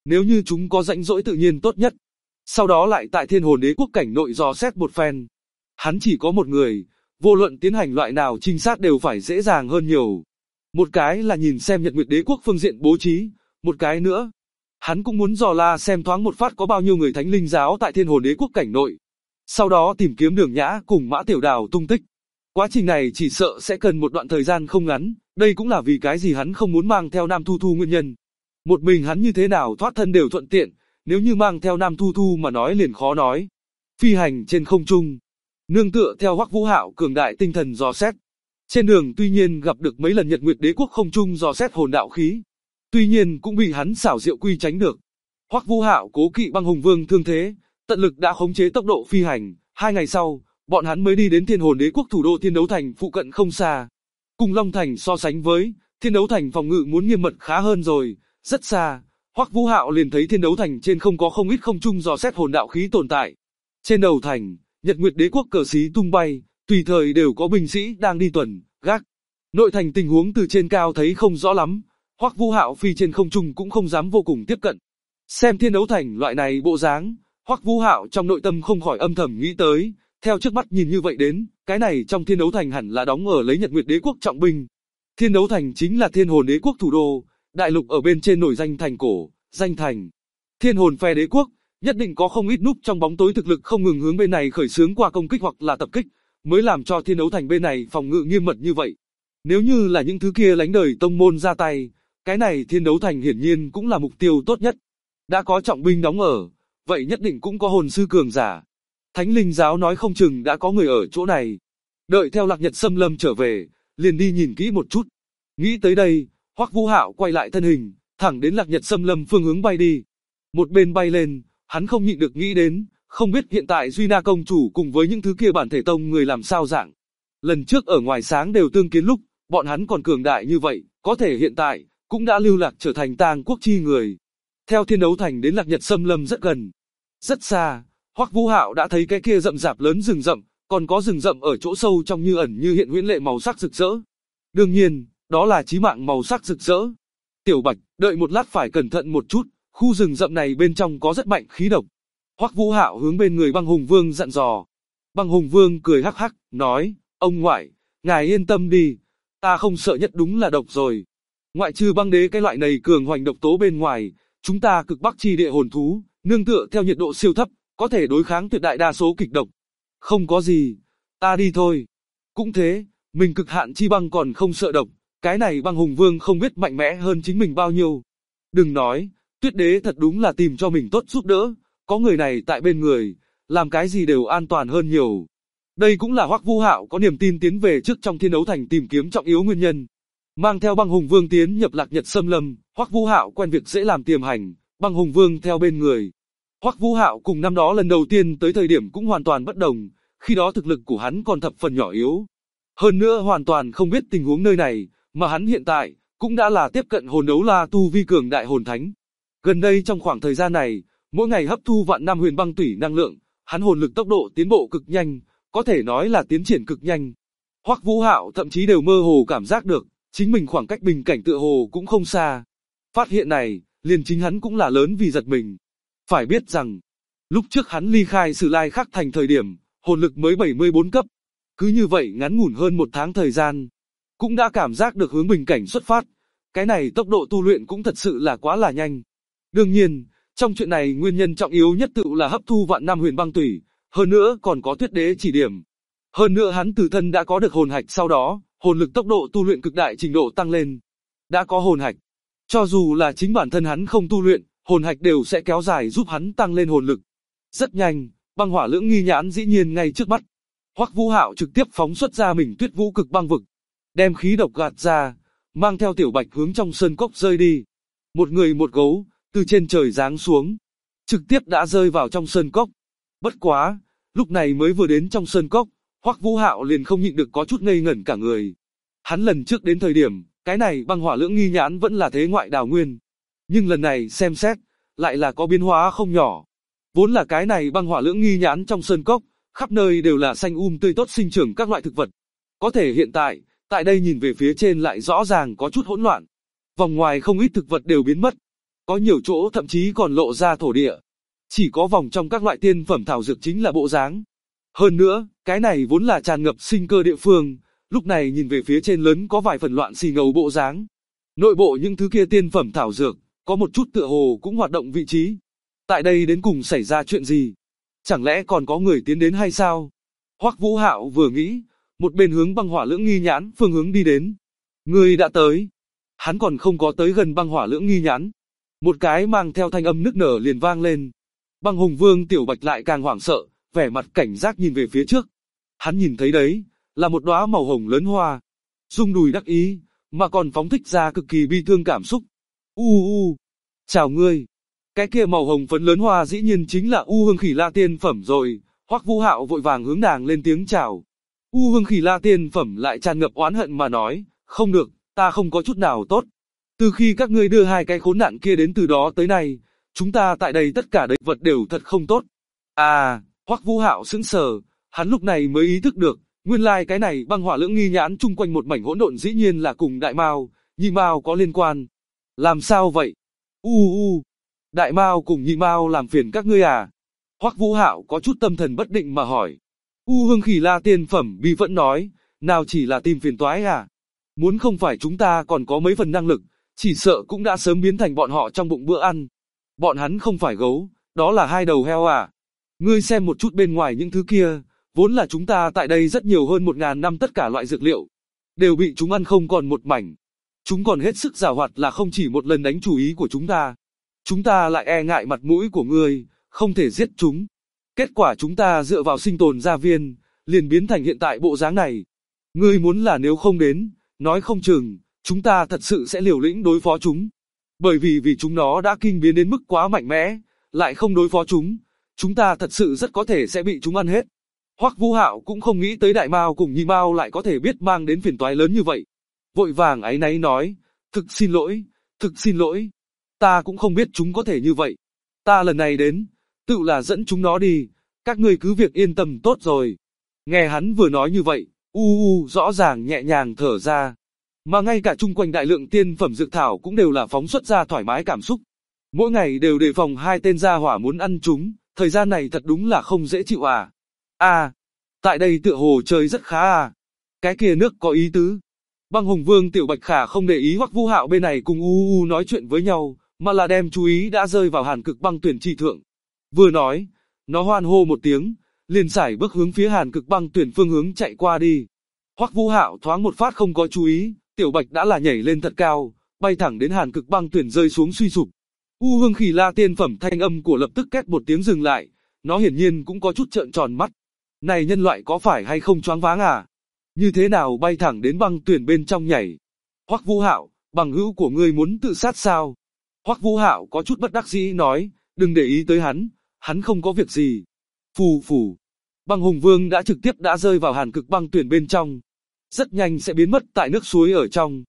[SPEAKER 2] Nếu như chúng có rãnh rỗi tự nhiên tốt nhất. Sau đó lại tại Thiên Hồn Đế Quốc cảnh nội dò xét một phen. Hắn chỉ có một người, vô luận tiến hành loại nào trinh sát đều phải dễ dàng hơn nhiều. Một cái là nhìn xem Nhật Nguyệt Đế Quốc phương diện bố trí, một cái nữa, hắn cũng muốn dò la xem thoáng một phát có bao nhiêu người Thánh Linh giáo tại Thiên Hồn Đế Quốc cảnh nội. Sau đó tìm kiếm Đường Nhã cùng Mã Tiểu Đào tung tích. Quá trình này chỉ sợ sẽ cần một đoạn thời gian không ngắn, đây cũng là vì cái gì hắn không muốn mang theo Nam Thu Thu nguyên nhân. Một mình hắn như thế nào thoát thân đều thuận tiện, nếu như mang theo Nam Thu Thu mà nói liền khó nói. Phi hành trên không trung, nương tựa theo Hoắc Vũ Hạo cường đại tinh thần dò xét. Trên đường tuy nhiên gặp được mấy lần Nhật Nguyệt Đế Quốc không trung dò xét hồn đạo khí, tuy nhiên cũng bị hắn xảo diệu quy tránh được. Hoắc Vũ Hạo cố kỵ Băng Hùng Vương thương thế, tận lực đã khống chế tốc độ phi hành. 2 ngày sau, bọn hắn mới đi đến Thiên Hồn Đế Quốc thủ đô Thiên Đấu Thành phụ cận không xa. Cùng Long Thành so sánh với, Thiên Đấu Thành phòng ngự muốn nghiêm mật khá hơn rồi, rất xa. Hoắc Vũ Hạo liền thấy Thiên Đấu Thành trên không có không ít không trung dò xét hồn đạo khí tồn tại. Trên đầu thành, Nhật Nguyệt Đế Quốc cờ xí tung bay, tùy thời đều có binh sĩ đang đi tuần, gác. Nội thành tình huống từ trên cao thấy không rõ lắm, Hoắc Vũ Hạo phi trên không trung cũng không dám vô cùng tiếp cận. Xem Thiên Đấu Thành loại này bộ dáng, Hoắc Vũ Hạo trong nội tâm không khỏi âm thầm nghĩ tới, theo trước mắt nhìn như vậy đến, cái này trong Thiên Đấu Thành hẳn là đóng ở lấy Nhật Nguyệt Đế Quốc trọng binh. Thiên Đấu Thành chính là Thiên Hồn Đế Quốc thủ đô, đại lục ở bên trên nổi danh thành cổ, danh thành. Thiên Hồn phe đế quốc, nhất định có không ít núp trong bóng tối thực lực không ngừng hướng bên này khởi xướng qua công kích hoặc là tập kích, mới làm cho Thiên Đấu Thành bên này phòng ngự nghiêm mật như vậy. Nếu như là những thứ kia lánh đời tông môn ra tay, cái này Thiên Đấu Thành hiển nhiên cũng là mục tiêu tốt nhất. Đã có trọng binh đóng ở, vậy nhất định cũng có hồn sư cường giả. Thánh Linh giáo nói không chừng đã có người ở chỗ này. Đợi theo Lạc Nhật Xâm Lâm trở về, liền đi nhìn kỹ một chút. Nghĩ tới đây, Hoắc Vũ Hạo quay lại thân hình, thẳng đến Lạc Nhật Xâm Lâm phương hướng bay đi. Một bên bay lên, hắn không nhịn được nghĩ đến, không biết hiện tại Duy Na công chủ cùng với những thứ kia bản thể tông người làm sao dạng. Lần trước ở ngoài sáng đều tương kiến lúc, bọn hắn còn cường đại như vậy, có thể hiện tại, cũng đã lưu lạc trở thành tang quốc chi người. Theo Thiên Đấu Thành đến Lạc Nhật Xâm Lâm rất gần. Rất xa, Hoắc Vũ Hạo đã thấy cái kia rậm rạp lớn rừng rậm, còn có rừng rậm ở chỗ sâu trong như ẩn như hiện huyễn lệ màu sắc rực rỡ. Đương nhiên, đó là chí mạng màu sắc rực rỡ. Tiểu Bạch, đợi một lát phải cẩn thận một chút, khu rừng rậm này bên trong có rất mạnh khí độc. Hoắc Vũ Hạo hướng bên người Băng Hùng Vương dặn dò. Băng Hùng Vương cười hắc hắc, nói, ông ngoại, ngài yên tâm đi, ta không sợ nhất đúng là độc rồi. Ngoại trừ băng đế cái loại này cường hoành độc tố bên ngoài, chúng ta cực bắc chi địa hồn thú, nương tựa theo nhiệt độ siêu thấp, có thể đối kháng tuyệt đại đa số kịch độc. Không có gì, ta đi thôi. Cũng thế, mình cực hạn chi băng còn không sợ độc, cái này Băng Hùng Vương không biết mạnh mẽ hơn chính mình bao nhiêu. Đừng nói, Tuyết Đế thật đúng là tìm cho mình tốt giúp đỡ, có người này tại bên người, làm cái gì đều an toàn hơn nhiều. Đây cũng là Hoắc Vũ Hạo có niềm tin tiến về trước trong Thiên Đấu Thành tìm kiếm trọng yếu nguyên nhân. Mang theo Băng Hùng Vương tiến nhập Lạc Nhật Xâm Lâm, Hoắc Vũ Hạo quen việc dễ làm tiềm hành, Băng Hùng Vương theo bên người. Hoắc Vũ Hạo cùng năm đó lần đầu tiên tới thời điểm cũng hoàn toàn bất đồng, khi đó thực lực của hắn còn thập phần nhỏ yếu. Hơn nữa hoàn toàn không biết tình huống nơi này, mà hắn hiện tại cũng đã là tiếp cận hồn đấu la tu vi cường đại hồn thánh. Gần đây trong khoảng thời gian này, mỗi ngày hấp thu vạn năm huyền băng tủy năng lượng, hắn hồn lực tốc độ tiến bộ cực nhanh, có thể nói là tiến triển cực nhanh. Hoắc Vũ Hạo thậm chí đều mơ hồ cảm giác được, chính mình khoảng cách bình cảnh tựa hồ cũng không xa. Phát hiện này, liền chính hắn cũng là lớn vì giật mình. Phải biết rằng, lúc trước hắn ly khai Sử Lai Khắc Thành thời điểm, hồn lực mới 74 cấp. Cứ như vậy ngắn ngủn hơn 1 tháng thời gian, cũng đã cảm giác được hướng bình cảnh xuất phát. Cái này tốc độ tu luyện cũng thật sự là quá là nhanh. Đương nhiên, trong chuyện này nguyên nhân trọng yếu nhất tự là hấp thu vạn năm huyền băng tủy, hơn nữa còn có Tuyết Đế chỉ điểm. Hơn nữa hắn từ thân đã có được hồn hạch sau đó, hồn lực tốc độ tu luyện cực đại trình độ tăng lên. Đã có hồn hạch, cho dù là chính bản thân hắn không tu luyện, hồn hạch đều sẽ kéo dài giúp hắn tăng lên hồn lực. Rất nhanh, băng hỏa lưỡng nghi nhãn dĩ nhiên ngay trước mắt. Hoắc Vũ Hạo trực tiếp phóng xuất ra mình Tuyết Vũ Cực Băng Vực, đem khí độc gạt ra, mang theo Tiểu Bạch hướng trong sơn cốc rơi đi. Một người một gấu, từ trên trời giáng xuống, trực tiếp đã rơi vào trong sơn cốc. Bất quá, lúc này mới vừa đến trong sơn cốc, Hoắc Vũ Hạo liền không nhịn được có chút ngây ngẩn cả người. Hắn lần trước đến thời điểm, cái này băng hỏa lưỡng nghi nhãn vẫn là thế ngoại đào nguyên. Nhưng lần này xem xét, lại là có biến hóa không nhỏ. Vốn là cái này băng hỏa lưỡng nghi nhãn trong sơn cốc, khắp nơi đều là xanh tươi tốt sinh trưởng các loại thực vật. Có thể hiện tại đây nhìn về phía trên lại rõ ràng có chút hỗn loạn. Vòng ngoài không ít thực vật đều biến mất. có nhiều chỗ thậm chí còn lộ ra thổ địa. Chỉ có vòng trong các loại tiên phẩm thảo dược chính là bộ dáng. Hơn nữa, cái này vốn là tràn ngập sinh cơ địa phương, lúc này nhìn về phía trên lớn có vài phần loạn xì ngầu bộ dáng. Nội bộ những thứ kia tiên phẩm thảo dược, có một chút tựa hồ cũng hoạt động vị trí. Tại đây đến cùng xảy ra chuyện gì? Chẳng lẽ còn có người tiến đến hay sao? Hoắc Vũ Hạo vừa nghĩ, một bên hướng băng hỏa lưỡng nghi nhãn phương hướng đi đến. Người đã tới. Hắn còn không có tới gần băng hỏa lưỡng nghi nhãn. Một cái mang theo thanh âm nức nở liền vang lên. Băng Hùng Vương Tiểu Bạch lại càng hoảng sợ, vẻ mặt cảnh giác nhìn về phía trước. Hắn nhìn thấy đấy, là một đóa màu hồng lớn hoa. Rung đùi đắc ý, mà còn phóng thích ra cực kỳ bi thương cảm xúc. Chào ngươi. Cái kia màu hồng phấn lớn hoa dĩ nhiên chính là U Hương Khỉ La tiên phẩm rồi. Hoắc Vũ Hạo vội vàng hướng nàng lên tiếng chào. U Hương Khỉ La tiên phẩm lại tràn ngập oán hận mà nói, không được, ta không có chút nào tốt. Từ khi các ngươi đưa hai cái khốn nạn kia đến từ đó tới nay, chúng ta tại đây tất cả đấy vật đều thật không tốt. Hoắc Vũ Hạo sững sờ, hắn lúc này mới ý thức được, nguyên lai cái này băng hỏa lưỡng nghi nhãn chung quanh một mảnh hỗn độn dĩ nhiên là cùng Đại Mao, Nhị Mao có liên quan. Làm sao vậy? Đại Mao cùng Nhị Mao làm phiền các ngươi à? Hoắc Vũ Hạo có chút tâm thần bất định mà hỏi. U Hương Khỉ La tiên phẩm bi vẫn nói, nào chỉ là tìm phiền toái à? Muốn không phải chúng ta còn có mấy phần năng lực, chỉ sợ cũng đã sớm biến thành bọn họ trong bụng bữa ăn. Bọn hắn không phải gấu, đó là hai đầu heo à? Ngươi xem một chút bên ngoài những thứ kia, vốn là chúng ta tại đây rất nhiều hơn 1000 năm tất cả loại dược liệu, đều bị chúng ăn không còn một mảnh. Chúng còn hết sức giàu hoạt là không chỉ một lần đánh chủ ý của chúng ta. Chúng ta lại e ngại mặt mũi của ngươi, không thể giết chúng. Kết quả chúng ta dựa vào sinh tồn gia viên, liền biến thành hiện tại bộ dáng này. Ngươi muốn là nếu không đến, nói không chừng, chúng ta thật sự sẽ liều lĩnh đối phó chúng. Bởi vì chúng nó đã kinh biến đến mức quá mạnh mẽ, lại không đối phó chúng ta thật sự rất có thể sẽ bị chúng ăn hết. Hoắc Vũ Hạo cũng không nghĩ tới Đại Mao cùng Nhị Mao lại có thể biết mang đến phiền toái lớn như vậy. Vội vàng áy náy nói, thực xin lỗi, ta cũng không biết chúng có thể như vậy. Ta lần này đến, tự là dẫn chúng nó đi, các ngươi cứ việc yên tâm tốt rồi. Nghe hắn vừa nói như vậy, rõ ràng nhẹ nhàng thở ra. Mà ngay cả chung quanh đại lượng tiên phẩm dược thảo cũng đều là phóng xuất ra thoải mái cảm xúc. Mỗi ngày đều đề phòng hai tên gia hỏa muốn ăn chúng, thời gian này thật đúng là không dễ chịu à. Tại đây tựa hồ chơi rất khá à. Cái kia nước có ý tứ. Băng Hùng Vương Tiểu Bạch Khả không để ý Hoắc Vũ Hạo bên này cùng nói chuyện với nhau, mà là đem chú ý đã rơi vào Hàn Cực Băng Tuyển chi thượng. Vừa nói, nó hoan hô một tiếng, liền sải bước hướng phía Hàn Cực Băng Tuyển phương hướng chạy qua đi. Hoắc Vũ Hạo thoáng một phát không có chú ý, Tiểu Bạch đã là nhảy lên thật cao, bay thẳng đến Hàn Cực Băng Tuyển rơi xuống suy sụp. U Hương Khỉ La tiên phẩm thanh âm của lập tức két một tiếng dừng lại, nó hiển nhiên cũng có chút trợn tròn mắt. Này nhân loại có phải hay không choáng váng à? Như thế nào bay thẳng đến băng tuyển bên trong nhảy? Hoắc Vũ Hạo, bằng hữu của ngươi muốn tự sát sao? Hoắc Vũ Hạo có chút bất đắc dĩ nói, đừng để ý tới hắn không có việc gì. Phù. Băng Hùng Vương đã trực tiếp đã rơi vào Hàn Cực Băng Tuyển bên trong, rất nhanh sẽ biến mất tại nước suối ở trong.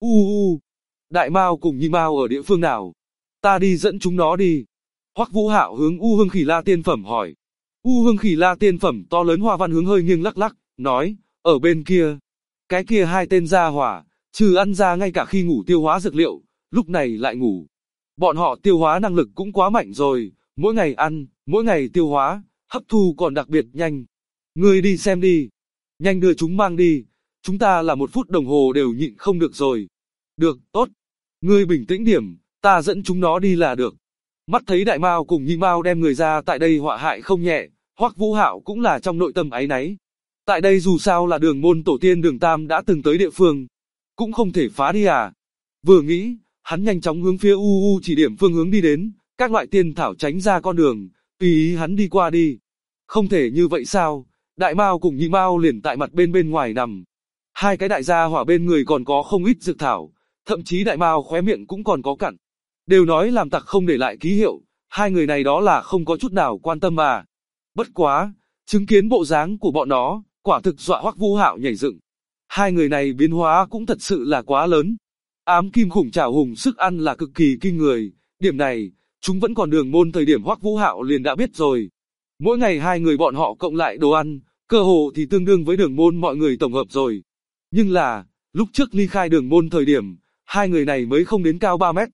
[SPEAKER 2] Đại Mao cùng Nhị Mao ở địa phương nào? Ta đi dẫn chúng nó đi. Hoắc Vũ Hạo hướng U Hương Khỉ La tiên phẩm hỏi. U Hương Khỉ La tiên phẩm to lớn hoa văn hướng hơi nghiêng lắc lắc, nói, ở bên kia. Cái kia hai tên gia hỏa, trừ ăn ra ngay cả khi ngủ tiêu hóa dược liệu, lúc này lại ngủ. Bọn họ tiêu hóa năng lực cũng quá mạnh rồi, mỗi ngày ăn, mỗi ngày tiêu hóa, hấp thu còn đặc biệt nhanh. Ngươi đi xem đi. Nhanh đưa chúng mang đi, chúng ta là 1 phút đồng hồ đều nhịn không được rồi. Được, tốt. Ngươi bình tĩnh điểm, ta dẫn chúng nó đi là được. Mắt thấy Đại Mao cùng Nhị Mao đem người ra tại đây họa hại không nhẹ, Hoắc Vũ Hạo cũng là trong nội tâm áy náy. Tại đây dù sao là Đường môn tổ tiên Đường Tam đã từng tới địa phương, cũng không thể phá đi à. Vừa nghĩ, hắn nhanh chóng hướng phía chỉ điểm phương hướng đi đến, các loại tiên thảo tránh ra con đường, tùy ý hắn đi qua đi. Không thể như vậy sao? Đại Mao cùng Nhị Mao liền tại mặt bên ngoài nằm. Hai cái đại gia hỏa bên người còn có không ít dược thảo, thậm chí Đại Mao khóe miệng cũng còn có cặn. Đều nói làm tặc không để lại ký hiệu, hai người này đó là không có chút nào quan tâm mà. Bất quá, chứng kiến bộ dáng của bọn nó, quả thực dọa Hoắc Vũ Hạo nhảy dựng. Hai người này biến hóa cũng thật sự là quá lớn. Ám kim khủng trảo hùng sức ăn là cực kỳ kinh người, điểm này, chúng vẫn còn Đường môn thời điểm Hoắc Vũ Hạo liền đã biết rồi. Mỗi ngày hai người bọn họ cộng lại đồ ăn, cơ hồ thì tương đương với Đường môn mọi người tổng hợp rồi. Nhưng là, lúc trước ly khai Đường môn thời điểm, hai người này mới không đến cao 3 mét.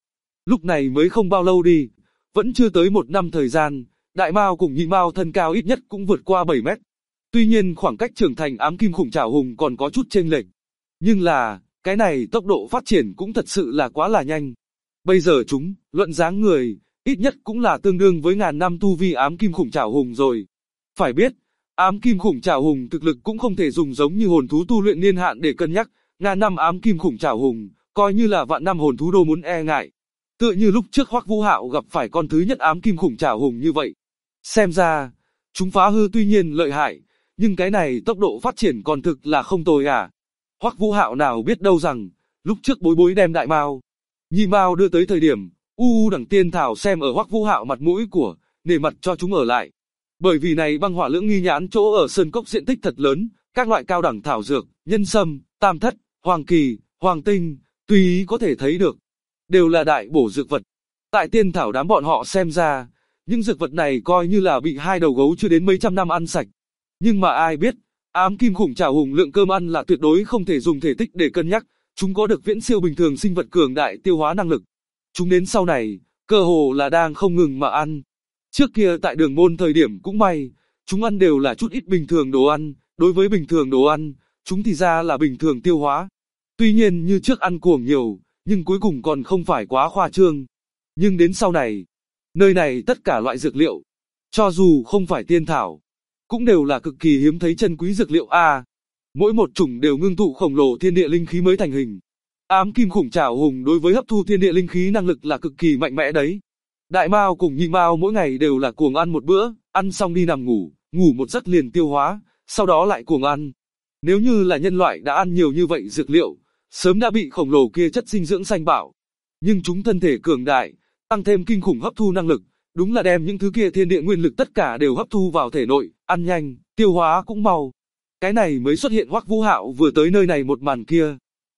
[SPEAKER 2] Lúc này mới không bao lâu đi, vẫn chưa tới 1 năm thời gian, Đại Mao cùng Nhị Mao thân cao ít nhất cũng vượt qua 7 mét. Tuy nhiên khoảng cách trưởng thành ám kim khủng trảo hùng còn có chút chênh lệch. Nhưng là, cái này tốc độ phát triển cũng thật sự là quá là nhanh. Bây giờ chúng, luận dáng người, ít nhất cũng là tương đương với ngàn năm tu vi ám kim khủng trảo hùng rồi. Phải biết, ám kim khủng trảo hùng thực lực cũng không thể dùng giống như hồn thú tu luyện niên hạn để cân nhắc, ngàn năm ám kim khủng trảo hùng, coi như là vạn năm hồn thú đô muốn e ngại. Tựa như lúc trước Hoắc Vũ Hạo gặp phải con thứ nhất ám kim khủng trảo hùng như vậy. Xem ra, chúng phá hư tuy nhiên lợi hại, nhưng cái này tốc độ phát triển còn thực là không tồi à. Hoắc Vũ Hạo nào biết đâu rằng, lúc trước Bối Bối đem Đại Mao, Nhị Mao đưa tới thời điểm, đẳng tiên thảo xem ở Hoắc Vũ Hạo mặt mũi của, nể mặt cho chúng ở lại. Bởi vì này băng hỏa lưỡng nghi nhãn chỗ ở sơn cốc diện tích thật lớn, các loại cao đẳng thảo dược, nhân sâm, tam thất, hoàng kỳ, hoàng tinh, tùy ý có thể thấy được, đều là đại bổ dược vật. Tại tiên thảo đám bọn họ xem ra, những dược vật này coi như là bị hai đầu gấu chưa đến mấy trăm năm ăn sạch. Nhưng mà ai biết, ám kim khủng trảo hùng lượng cơm ăn là tuyệt đối không thể dùng thể tích để cân nhắc, chúng có được viễn siêu bình thường sinh vật cường đại tiêu hóa năng lực. Chúng đến sau này, cơ hồ là đang không ngừng mà ăn. Trước kia tại đường môn thời điểm cũng may, chúng ăn đều là chút ít bình thường đồ ăn, đối với bình thường đồ ăn, chúng thì ra là bình thường tiêu hóa. Tuy nhiên như trước ăn cuồng nhiều, nhưng cuối cùng còn không phải quá khoa trương. Nhưng đến sau này, nơi này tất cả loại dược liệu, cho dù không phải tiên thảo, cũng đều là cực kỳ hiếm thấy chân quý dược liệu a. Mỗi một chủng đều ngưng tụ khổng lồ thiên địa linh khí mới thành hình. Ám kim khủng trảo hùng đối với hấp thu thiên địa linh khí năng lực là cực kỳ mạnh mẽ đấy. Đại Mao cùng Nhị Mao mỗi ngày đều là cuồng ăn một bữa, ăn xong đi nằm ngủ, ngủ một giấc liền tiêu hóa, sau đó lại cuồng ăn. Nếu như là nhân loại đã ăn nhiều như vậy dược liệu, sớm đã bị khổng lồ kia chất dinh dưỡng sanh bạo. Nhưng chúng thân thể cường đại, tăng thêm kinh khủng hấp thu năng lực, đúng là đem những thứ kia thiên địa nguyên lực tất cả đều hấp thu vào thể nội, ăn nhanh, tiêu hóa cũng mau. Cái này mới xuất hiện Hoắc Vũ Hạo vừa tới nơi này một màn kia.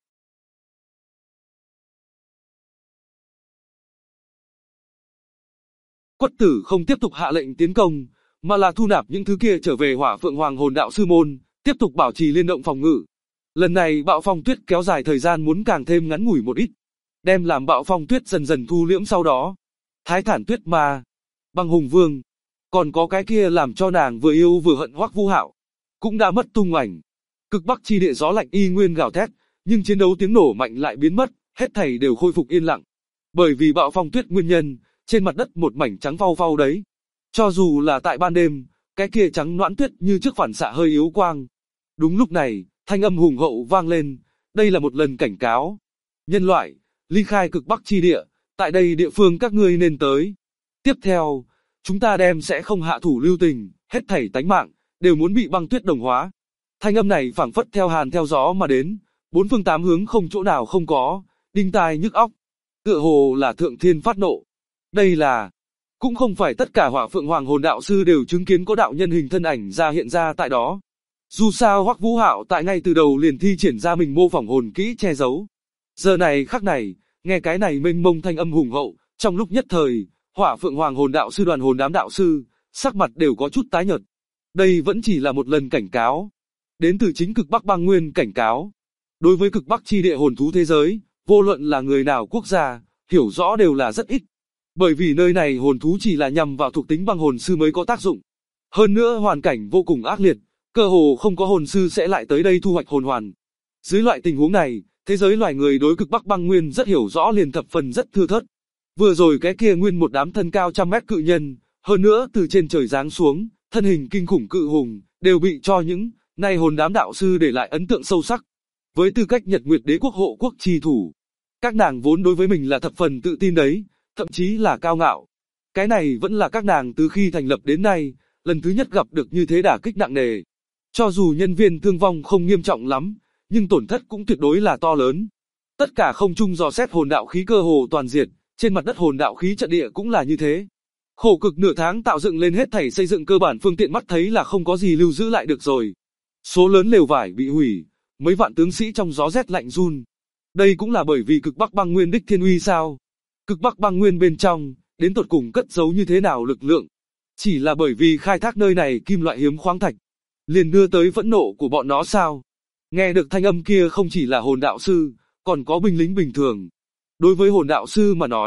[SPEAKER 2] Quất Tử không tiếp tục hạ lệnh tiến công, mà là thu nạp những thứ kia trở về Hỏa Phượng Hoàng Hồn Đạo Sư môn, tiếp tục bảo trì liên động phòng ngự. Lần này bạo phong tuyết kéo dài thời gian muốn càng thêm ngắn ngủi một ít, đem làm bạo phong tuyết dần dần thu liễm sau đó. Thái Thản Tuyết Ma, Băng Hùng Vương, còn có cái kia làm cho nàng vừa yêu vừa hận Hoắc Vũ Hạo, cũng đã mất tung ảnh. Cực Bắc chi địa gió lạnh y nguyên gào thét, nhưng chiến đấu tiếng nổ mạnh lại biến mất, hết thảy đều khôi phục yên lặng. Bởi vì bạo phong tuyết nguyên nhân, trên mặt đất một mảnh trắng phau phau đấy. Cho dù là tại ban đêm, cái kia trắng noãn tuyết như trước phản xạ hơi yếu quang. Đúng lúc này, thanh âm hùng hậu vang lên, đây là một lần cảnh cáo. Nhân loại, ly khai Cực Bắc chi địa, tại đây địa phương các ngươi nên tới. Tiếp theo, chúng ta đem sẽ không hạ thủ lưu tình, hết thảy tánh mạng, đều muốn bị băng tuyết đồng hóa. Thanh âm này phảng phất theo hàn theo gió mà đến, bốn phương tám hướng không chỗ nào không có, đinh tai nhức óc. Tựa hồ là thượng thiên phát nộ. Đây là, cũng không phải tất cả Hỏa Phượng Hoàng Hồn Đạo Sư đều chứng kiến có đạo nhân hình thân ảnh ra hiện ra tại đó. Dù sao Hoắc Vũ Hạo tại ngay từ đầu liền thi triển ra mình mô phỏng hồn kỹ che giấu. Giờ này khắc này, nghe cái này mênh mông thanh âm hùng hậu, trong lúc nhất thời, Hỏa Phượng Hoàng Hồn Đạo Sư đoàn hồn đám đạo sư, sắc mặt đều có chút tái nhợt. Đây vẫn chỉ là một lần cảnh cáo, đến từ chính Cực Bắc Băng Nguyên cảnh cáo. Đối với Cực Bắc chi địa hồn thú thế giới, vô luận là người nào quốc gia, hiểu rõ đều là rất ít. Bởi vì nơi này hồn thú chỉ là nhằm vào thuộc tính băng hồn sư mới có tác dụng. Hơn nữa hoàn cảnh vô cùng ác liệt, cơ hồ không có hồn sư sẽ lại tới đây thu hoạch hồn hoàn. Dưới loại tình huống này, thế giới loài người đối Cực Bắc Băng Nguyên rất hiểu rõ liền thập phần rất thưa thớt. Vừa rồi cái kia nguyên một đám thân cao trăm mét cự nhân, hơn nữa từ trên trời giáng xuống, thân hình kinh khủng cự hùng, đều bị cho những nay hồn đám đạo sư để lại ấn tượng sâu sắc. Với tư cách Nhật Nguyệt Đế quốc hộ quốc trì thủ, các nàng vốn đối với mình là thập phần tự tin đấy, thậm chí là cao ngạo. Cái này vẫn là các nàng từ khi thành lập đến nay, lần thứ nhất gặp được như thế đả kích nặng nề. Cho dù nhân viên thương vong không nghiêm trọng lắm, nhưng tổn thất cũng tuyệt đối là to lớn. Tất cả không trung dò xét hồn đạo khí cơ hồ toàn diệt, trên mặt đất hồn đạo khí trận địa cũng là như thế. Khổ cực nửa tháng tạo dựng lên hết thảy xây dựng cơ bản phương tiện mắt thấy là không có gì lưu giữ lại được rồi. Số lớn lều vải bị hủy, mấy vạn tướng sĩ trong gió rét lạnh run. Đây cũng là bởi vì Cực Bắc Băng Nguyên đích thiên uy sao? Cực Bắc Băng Nguyên bên trong, đến tột cùng cất giấu như thế nào lực lượng? Chỉ là bởi vì khai thác nơi này kim loại hiếm khoáng thạch, liền đưa tới phẫn nộ của bọn nó sao? Nghe được thanh âm kia không chỉ là hồn đạo sư, còn có binh lính bình thường. Đối với hồn đạo sư mà nói,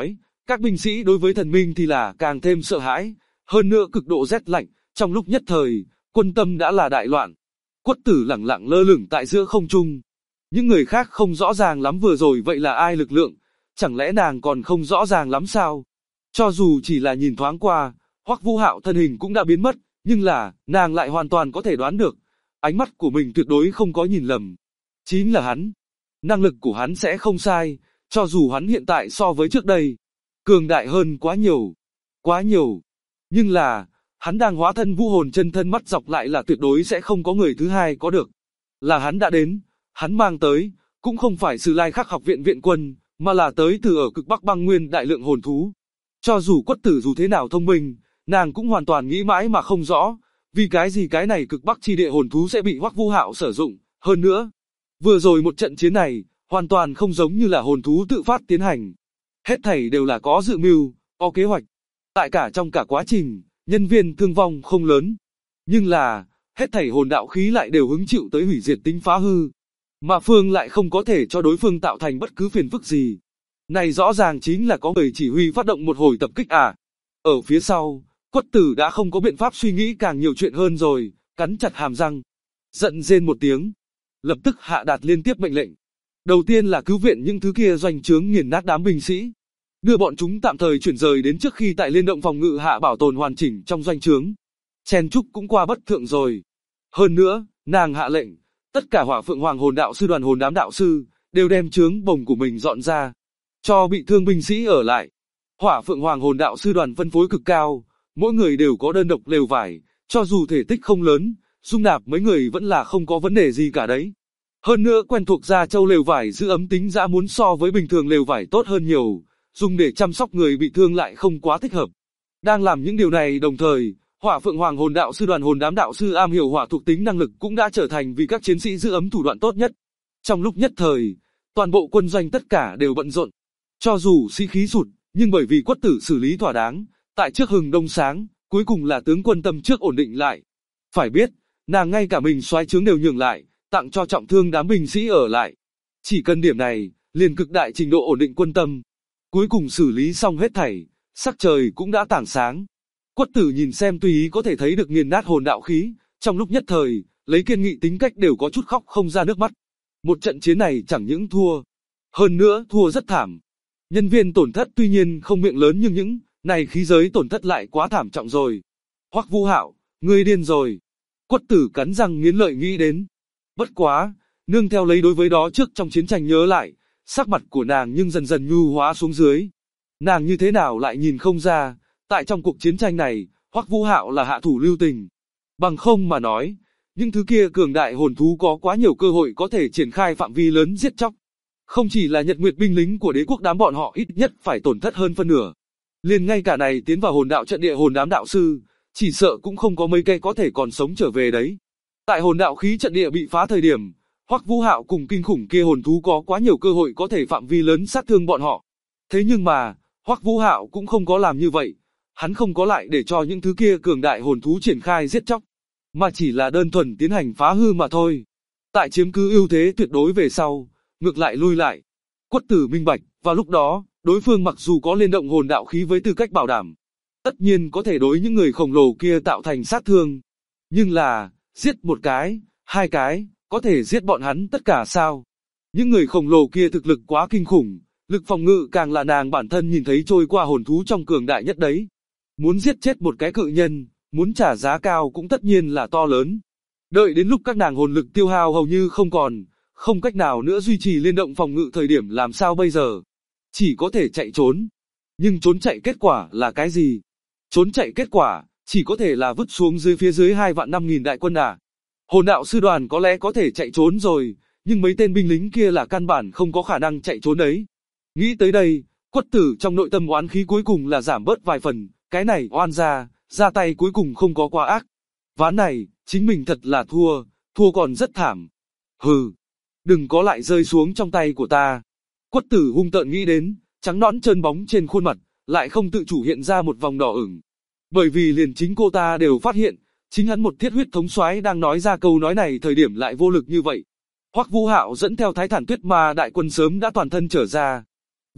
[SPEAKER 2] Các binh sĩ đối với thần minh thì là càng thêm sợ hãi, hơn nữa cực độ rét lạnh, trong lúc nhất thời, quân tâm đã là đại loạn. Quất Tử lẳng lặng lơ lửng tại giữa không trung. Những người khác không rõ ràng lắm vừa rồi vậy là ai lực lượng, chẳng lẽ nàng còn không rõ ràng lắm sao? Cho dù chỉ là nhìn thoáng qua, Hoắc Vũ Hạo thân hình cũng đã biến mất, nhưng là, nàng lại hoàn toàn có thể đoán được, ánh mắt của mình tuyệt đối không có nhìn lầm. Chính là hắn. Năng lực của hắn sẽ không sai, cho dù hắn hiện tại so với trước đây, cường đại hơn quá nhiều. Quá nhiều. Nhưng là, hắn đang hóa thân vũ hồn chân thân mắt dọc lại là tuyệt đối sẽ không có người thứ hai có được. Là hắn đã đến, hắn mang tới, cũng không phải Sử Lai Khắc học viện viện quân, mà là tới từ ở cực Bắc băng nguyên đại lượng hồn thú. Cho dù Quất Tử dù thế nào thông minh, nàng cũng hoàn toàn nghĩ mãi mà không rõ, vì cái gì cái này cực Bắc chi địa hồn thú sẽ bị Hoắc Vũ Hạo sử dụng, hơn nữa. Vừa rồi một trận chiến này, hoàn toàn không giống như là hồn thú tự phát tiến hành. Hết thảy đều là có dự mưu, có kế hoạch. Tại trong cả quá trình, nhân viên thương vong không lớn. Nhưng là, hết thảy hồn đạo khí lại đều hứng chịu tới hủy diệt tính phá hư. Mà Phương lại không có thể cho đối phương tạo thành bất cứ phiền phức gì. Này rõ ràng chính là có người chỉ huy phát động một hồi tập kích à. Ở phía sau, Quất Tử đã không có biện pháp suy nghĩ càng nhiều chuyện hơn rồi, cắn chặt hàm răng. Giận rên một tiếng. Lập tức hạ đạt liên tiếp mệnh lệnh. Đầu tiên là cứu viện những thứ kia doanh trướng nghiền nát đám binh sĩ. Đưa bọn chúng tạm thời chuyển rời đến trước khi tại liên động phòng ngự hạ bảo tồn hoàn chỉnh trong doanh trướng. Chen trúc cũng qua bất thượng rồi. Hơn nữa, nàng hạ lệnh, tất cả Hỏa Phượng Hoàng hồn đạo sư đoàn hồn đám đạo sư, đều đem trướng bồng của mình dọn ra. Cho bị thương binh sĩ ở lại. Hỏa Phượng Hoàng hồn đạo sư đoàn phân phối cực cao, mỗi người đều có đơn độc lều vải, cho dù thể tích không lớn, dung nạp mấy người vẫn là không có vấn đề gì cả đấy. Hơn nữa quen thuộc Gia Châu lều vải giữ ấm tính dã muốn so với bình thường lều vải tốt hơn nhiều, dùng để chăm sóc người bị thương lại không quá thích hợp. Đang làm những điều này đồng thời, Hỏa Phượng Hoàng hồn đạo sư đoàn hồn đám đạo sư am hiểu hỏa thuộc tính năng lực cũng đã trở thành vì các chiến sĩ giữ ấm thủ đoạn tốt nhất. Trong lúc nhất thời, toàn bộ quân doanh tất cả đều bận rộn. Cho dù sĩ khí sụt, nhưng bởi vì Quất Tử xử lý thỏa đáng, tại trước hừng đông sáng, cuối cùng là tướng quân tâm trước ổn định lại. Phải biết, nàng ngay cả mình soái trướng đều nhường lại, tặng cho trọng thương đám binh sĩ ở lại. Chỉ cần điểm này, liền cực đại trình độ ổn định quân tâm. Cuối cùng xử lý xong hết thảy, sắc trời cũng đã tảng sáng. Quất Tử nhìn xem tùy ý có thể thấy được nghiền nát hồn đạo khí, trong lúc nhất thời, lấy kiên nghị tính cách đều có chút khóc không ra nước mắt. Một trận chiến này chẳng những thua, hơn nữa thua rất thảm. Nhân viên tổn thất tuy nhiên không miệng lớn nhưng những này khí giới tổn thất lại quá thảm trọng rồi. Hoắc Vũ Hạo, ngươi điên rồi. Quất Tử cắn răng nghiến lợi nghĩ đến. Bất quá, nương theo lấy đối với đó trước trong chiến tranh nhớ lại, sắc mặt của nàng nhưng dần dần nhu hóa xuống dưới. Nàng như thế nào lại nhìn không ra, tại trong cuộc chiến tranh này, Hoắc Vũ Hạo là hạ thủ lưu tình. Bằng không mà nói, những thứ kia cường đại hồn thú có quá nhiều cơ hội có thể triển khai phạm vi lớn giết chóc. Không chỉ là Nhật Nguyệt binh lính của đế quốc đám bọn họ ít nhất phải tổn thất hơn phân nửa. Liền ngay cả này tiến vào hồn đạo trận địa hồn đám đạo sư, chỉ sợ cũng không có mấy cây có thể còn sống trở về đấy. Tại hồn đạo khí trận địa bị phá thời điểm, Hoắc Vũ Hạo cùng kinh khủng kia hồn thú có quá nhiều cơ hội có thể phạm vi lớn sát thương bọn họ. Thế nhưng mà, Hoắc Vũ Hạo cũng không có làm như vậy. Hắn không có lại để cho những thứ kia cường đại hồn thú triển khai giết chóc, mà chỉ là đơn thuần tiến hành phá hư mà thôi. Tại chiếm cứ ưu thế tuyệt đối về sau, ngược lại lui lại. Quất Tử minh bạch, vào lúc đó, đối phương mặc dù có liên động hồn đạo khí với tư cách bảo đảm, tất nhiên có thể đối những người khổng lồ kia tạo thành sát thương. Nhưng là, giết một cái, hai cái, có thể giết bọn hắn tất cả sao? Những người khổng lồ kia thực lực quá kinh khủng, lực phòng ngự càng là nàng bản thân nhìn thấy trôi qua hồn thú trong cường đại nhất đấy. Muốn giết chết một cái cự nhân, muốn trả giá cao cũng tất nhiên là to lớn. Đợi đến lúc các nàng hồn lực tiêu hao hầu như không còn, không cách nào nữa duy trì liên động phòng ngự thời điểm làm sao bây giờ? Chỉ có thể chạy trốn. Nhưng trốn chạy kết quả là cái gì? Trốn chạy kết quả, chỉ có thể là vứt xuống dưới phía dưới 2.500.000 đại quân à. Hồn đạo sư đoàn có lẽ có thể chạy trốn rồi, nhưng mấy tên binh lính kia là căn bản không có khả năng chạy trốn đấy. Nghĩ tới đây, Quất Tử trong nội tâm oán khí cuối cùng là giảm bớt vài phần, cái này oan ra tay cuối cùng không có quá ác. Ván này, chính mình thật là thua còn rất thảm. Hừ, đừng có lại rơi xuống trong tay của ta. Quất Tử hung tợn nghĩ đến, trắng nõn trơn bóng trên khuôn mặt, lại không tự chủ hiện ra một vòng đỏ ửng. Bởi vì liền chính cô ta đều phát hiện, chính hắn một thiết huyết thống soái đang nói ra câu nói này thời điểm lại vô lực như vậy. Hoắc Vũ Hạo dẫn theo Thái Thản Tuyết Ma đại quân sớm đã toàn thân trở ra.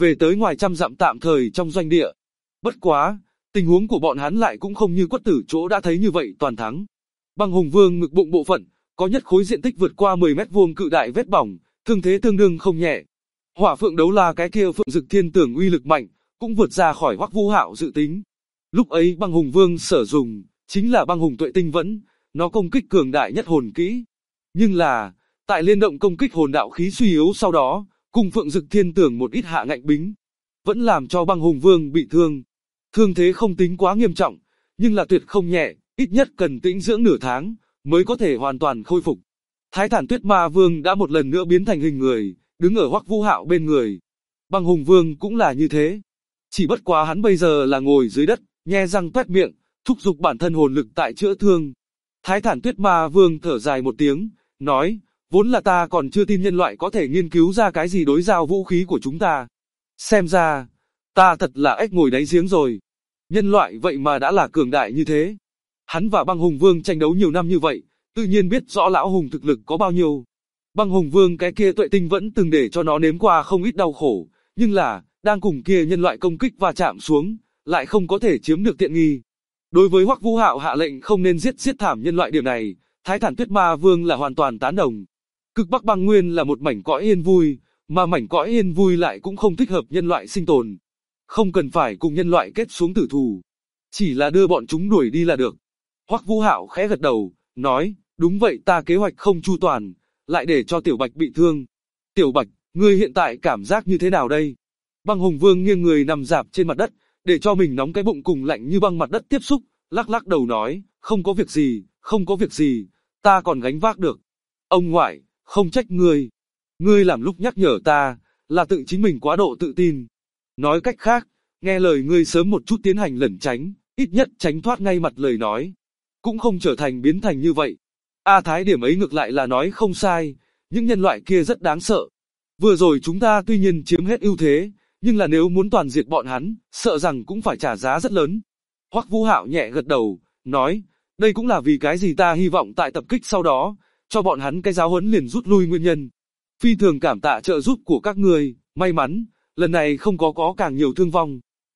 [SPEAKER 2] về tới ngoài trăm dặm tạm thời trong doanh địa. Bất quá, tình huống của bọn hắn lại cũng không như Quất Tử chỗ đã thấy như vậy toàn thắng. Băng Hùng Vương ngực bụng bộ phận, có nhất khối diện tích vượt qua 10 mét vuông cự đại vết bỏng, thương thế tương đương không nhẹ. Hỏa Phượng Đấu La cái kia Phượng Dực Thiên Tưởng uy lực mạnh, cũng vượt ra khỏi Hoắc Vũ Hạo dự tính. Lúc ấy Băng Hùng Vương sử dụng chính là Băng Hùng Tuệ Tinh Vẫn, nó công kích cường đại nhất hồn kỹ. Nhưng là, tại liên động công kích hồn đạo khí suy yếu sau đó, cùng Phượng Dực Thiên Tưởng một ít hạ ngạnh bính, vẫn làm cho Băng Hùng Vương bị thương. Thương thế không tính quá nghiêm trọng, nhưng là tuyệt không nhẹ, ít nhất cần tĩnh dưỡng nửa tháng, mới có thể hoàn toàn khôi phục. Thái Thản Tuyết Ma Vương đã một lần nữa biến thành hình người, đứng ở Hoắc Vũ Hạo bên người. Băng Hùng Vương cũng là như thế. Chỉ bất quá hắn bây giờ là ngồi dưới đất, nhe răng toét miệng, thúc giục bản thân hồn lực tại chữa thương. Thái Thản Tuyết Ma Vương thở dài một tiếng, nói, vốn là ta còn chưa tin nhân loại có thể nghiên cứu ra cái gì đối giao vũ khí của chúng ta. Xem ra, ta thật là ếch ngồi đáy giếng rồi. Nhân loại vậy mà đã là cường đại như thế. Hắn và Băng Hùng Vương tranh đấu nhiều năm như vậy, tự nhiên biết rõ lão hùng thực lực có bao nhiêu. Băng Hùng Vương cái kia Tuệ Tinh vẫn từng để cho nó nếm qua không ít đau khổ, nhưng là, đang cùng kia nhân loại công kích và chạm xuống, lại không có thể chiếm được tiện nghi. Đối với Hoắc Vũ Hạo hạ lệnh không nên giết thảm nhân loại điểm này, Thái Thản Tuyết Ma Vương là hoàn toàn tán đồng. Cực Bắc Băng Nguyên là một mảnh cõi yên vui, mà mảnh cõi yên vui lại cũng không thích hợp nhân loại sinh tồn. Không cần phải cùng nhân loại kết xuống tử thù, chỉ là đưa bọn chúng đuổi đi là được. Hoắc Vũ Hạo khẽ gật đầu, nói, đúng vậy, ta kế hoạch không chu toàn, lại để cho Tiểu Bạch bị thương. Tiểu Bạch, ngươi hiện tại cảm giác như thế nào đây? Băng Hùng Vương nghiêng người nằm rạp trên mặt đất, để cho mình nóng cái bụng cùng lạnh như băng mặt đất tiếp xúc, lắc lắc đầu nói, không có việc gì, không có việc gì, ta còn gánh vác được. Ông ngoại, không trách ngươi. Ngươi làm lúc nhắc nhở ta, là tự chính mình quá độ tự tin. Nói cách khác, nghe lời ngươi sớm một chút tiến hành lẩn tránh, ít nhất tránh thoát ngay mặt lời nói. Cũng không trở thành biến thành như vậy. A Thái điểm ấy ngược lại là nói không sai, những nhân loại kia rất đáng sợ. Vừa rồi chúng ta tuy nhiên chiếm hết ưu thế, nhưng là nếu muốn toàn diệt bọn hắn, sợ rằng cũng phải trả giá rất lớn. Hoắc Vũ Hạo nhẹ gật đầu, nói, đây cũng là vì cái gì ta hy vọng tại tập kích sau đó, cho bọn hắn cái giáo huấn liền rút lui nguyên nhân. Phi thường cảm tạ trợ giúp của các người, may mắn, lần này không có càng nhiều thương vong.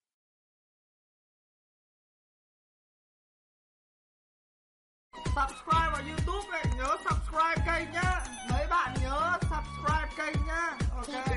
[SPEAKER 1] Subscribe vào YouTube này, nhớ subscribe kênh nhá. Mấy bạn nhớ subscribe kênh nhá. Ok.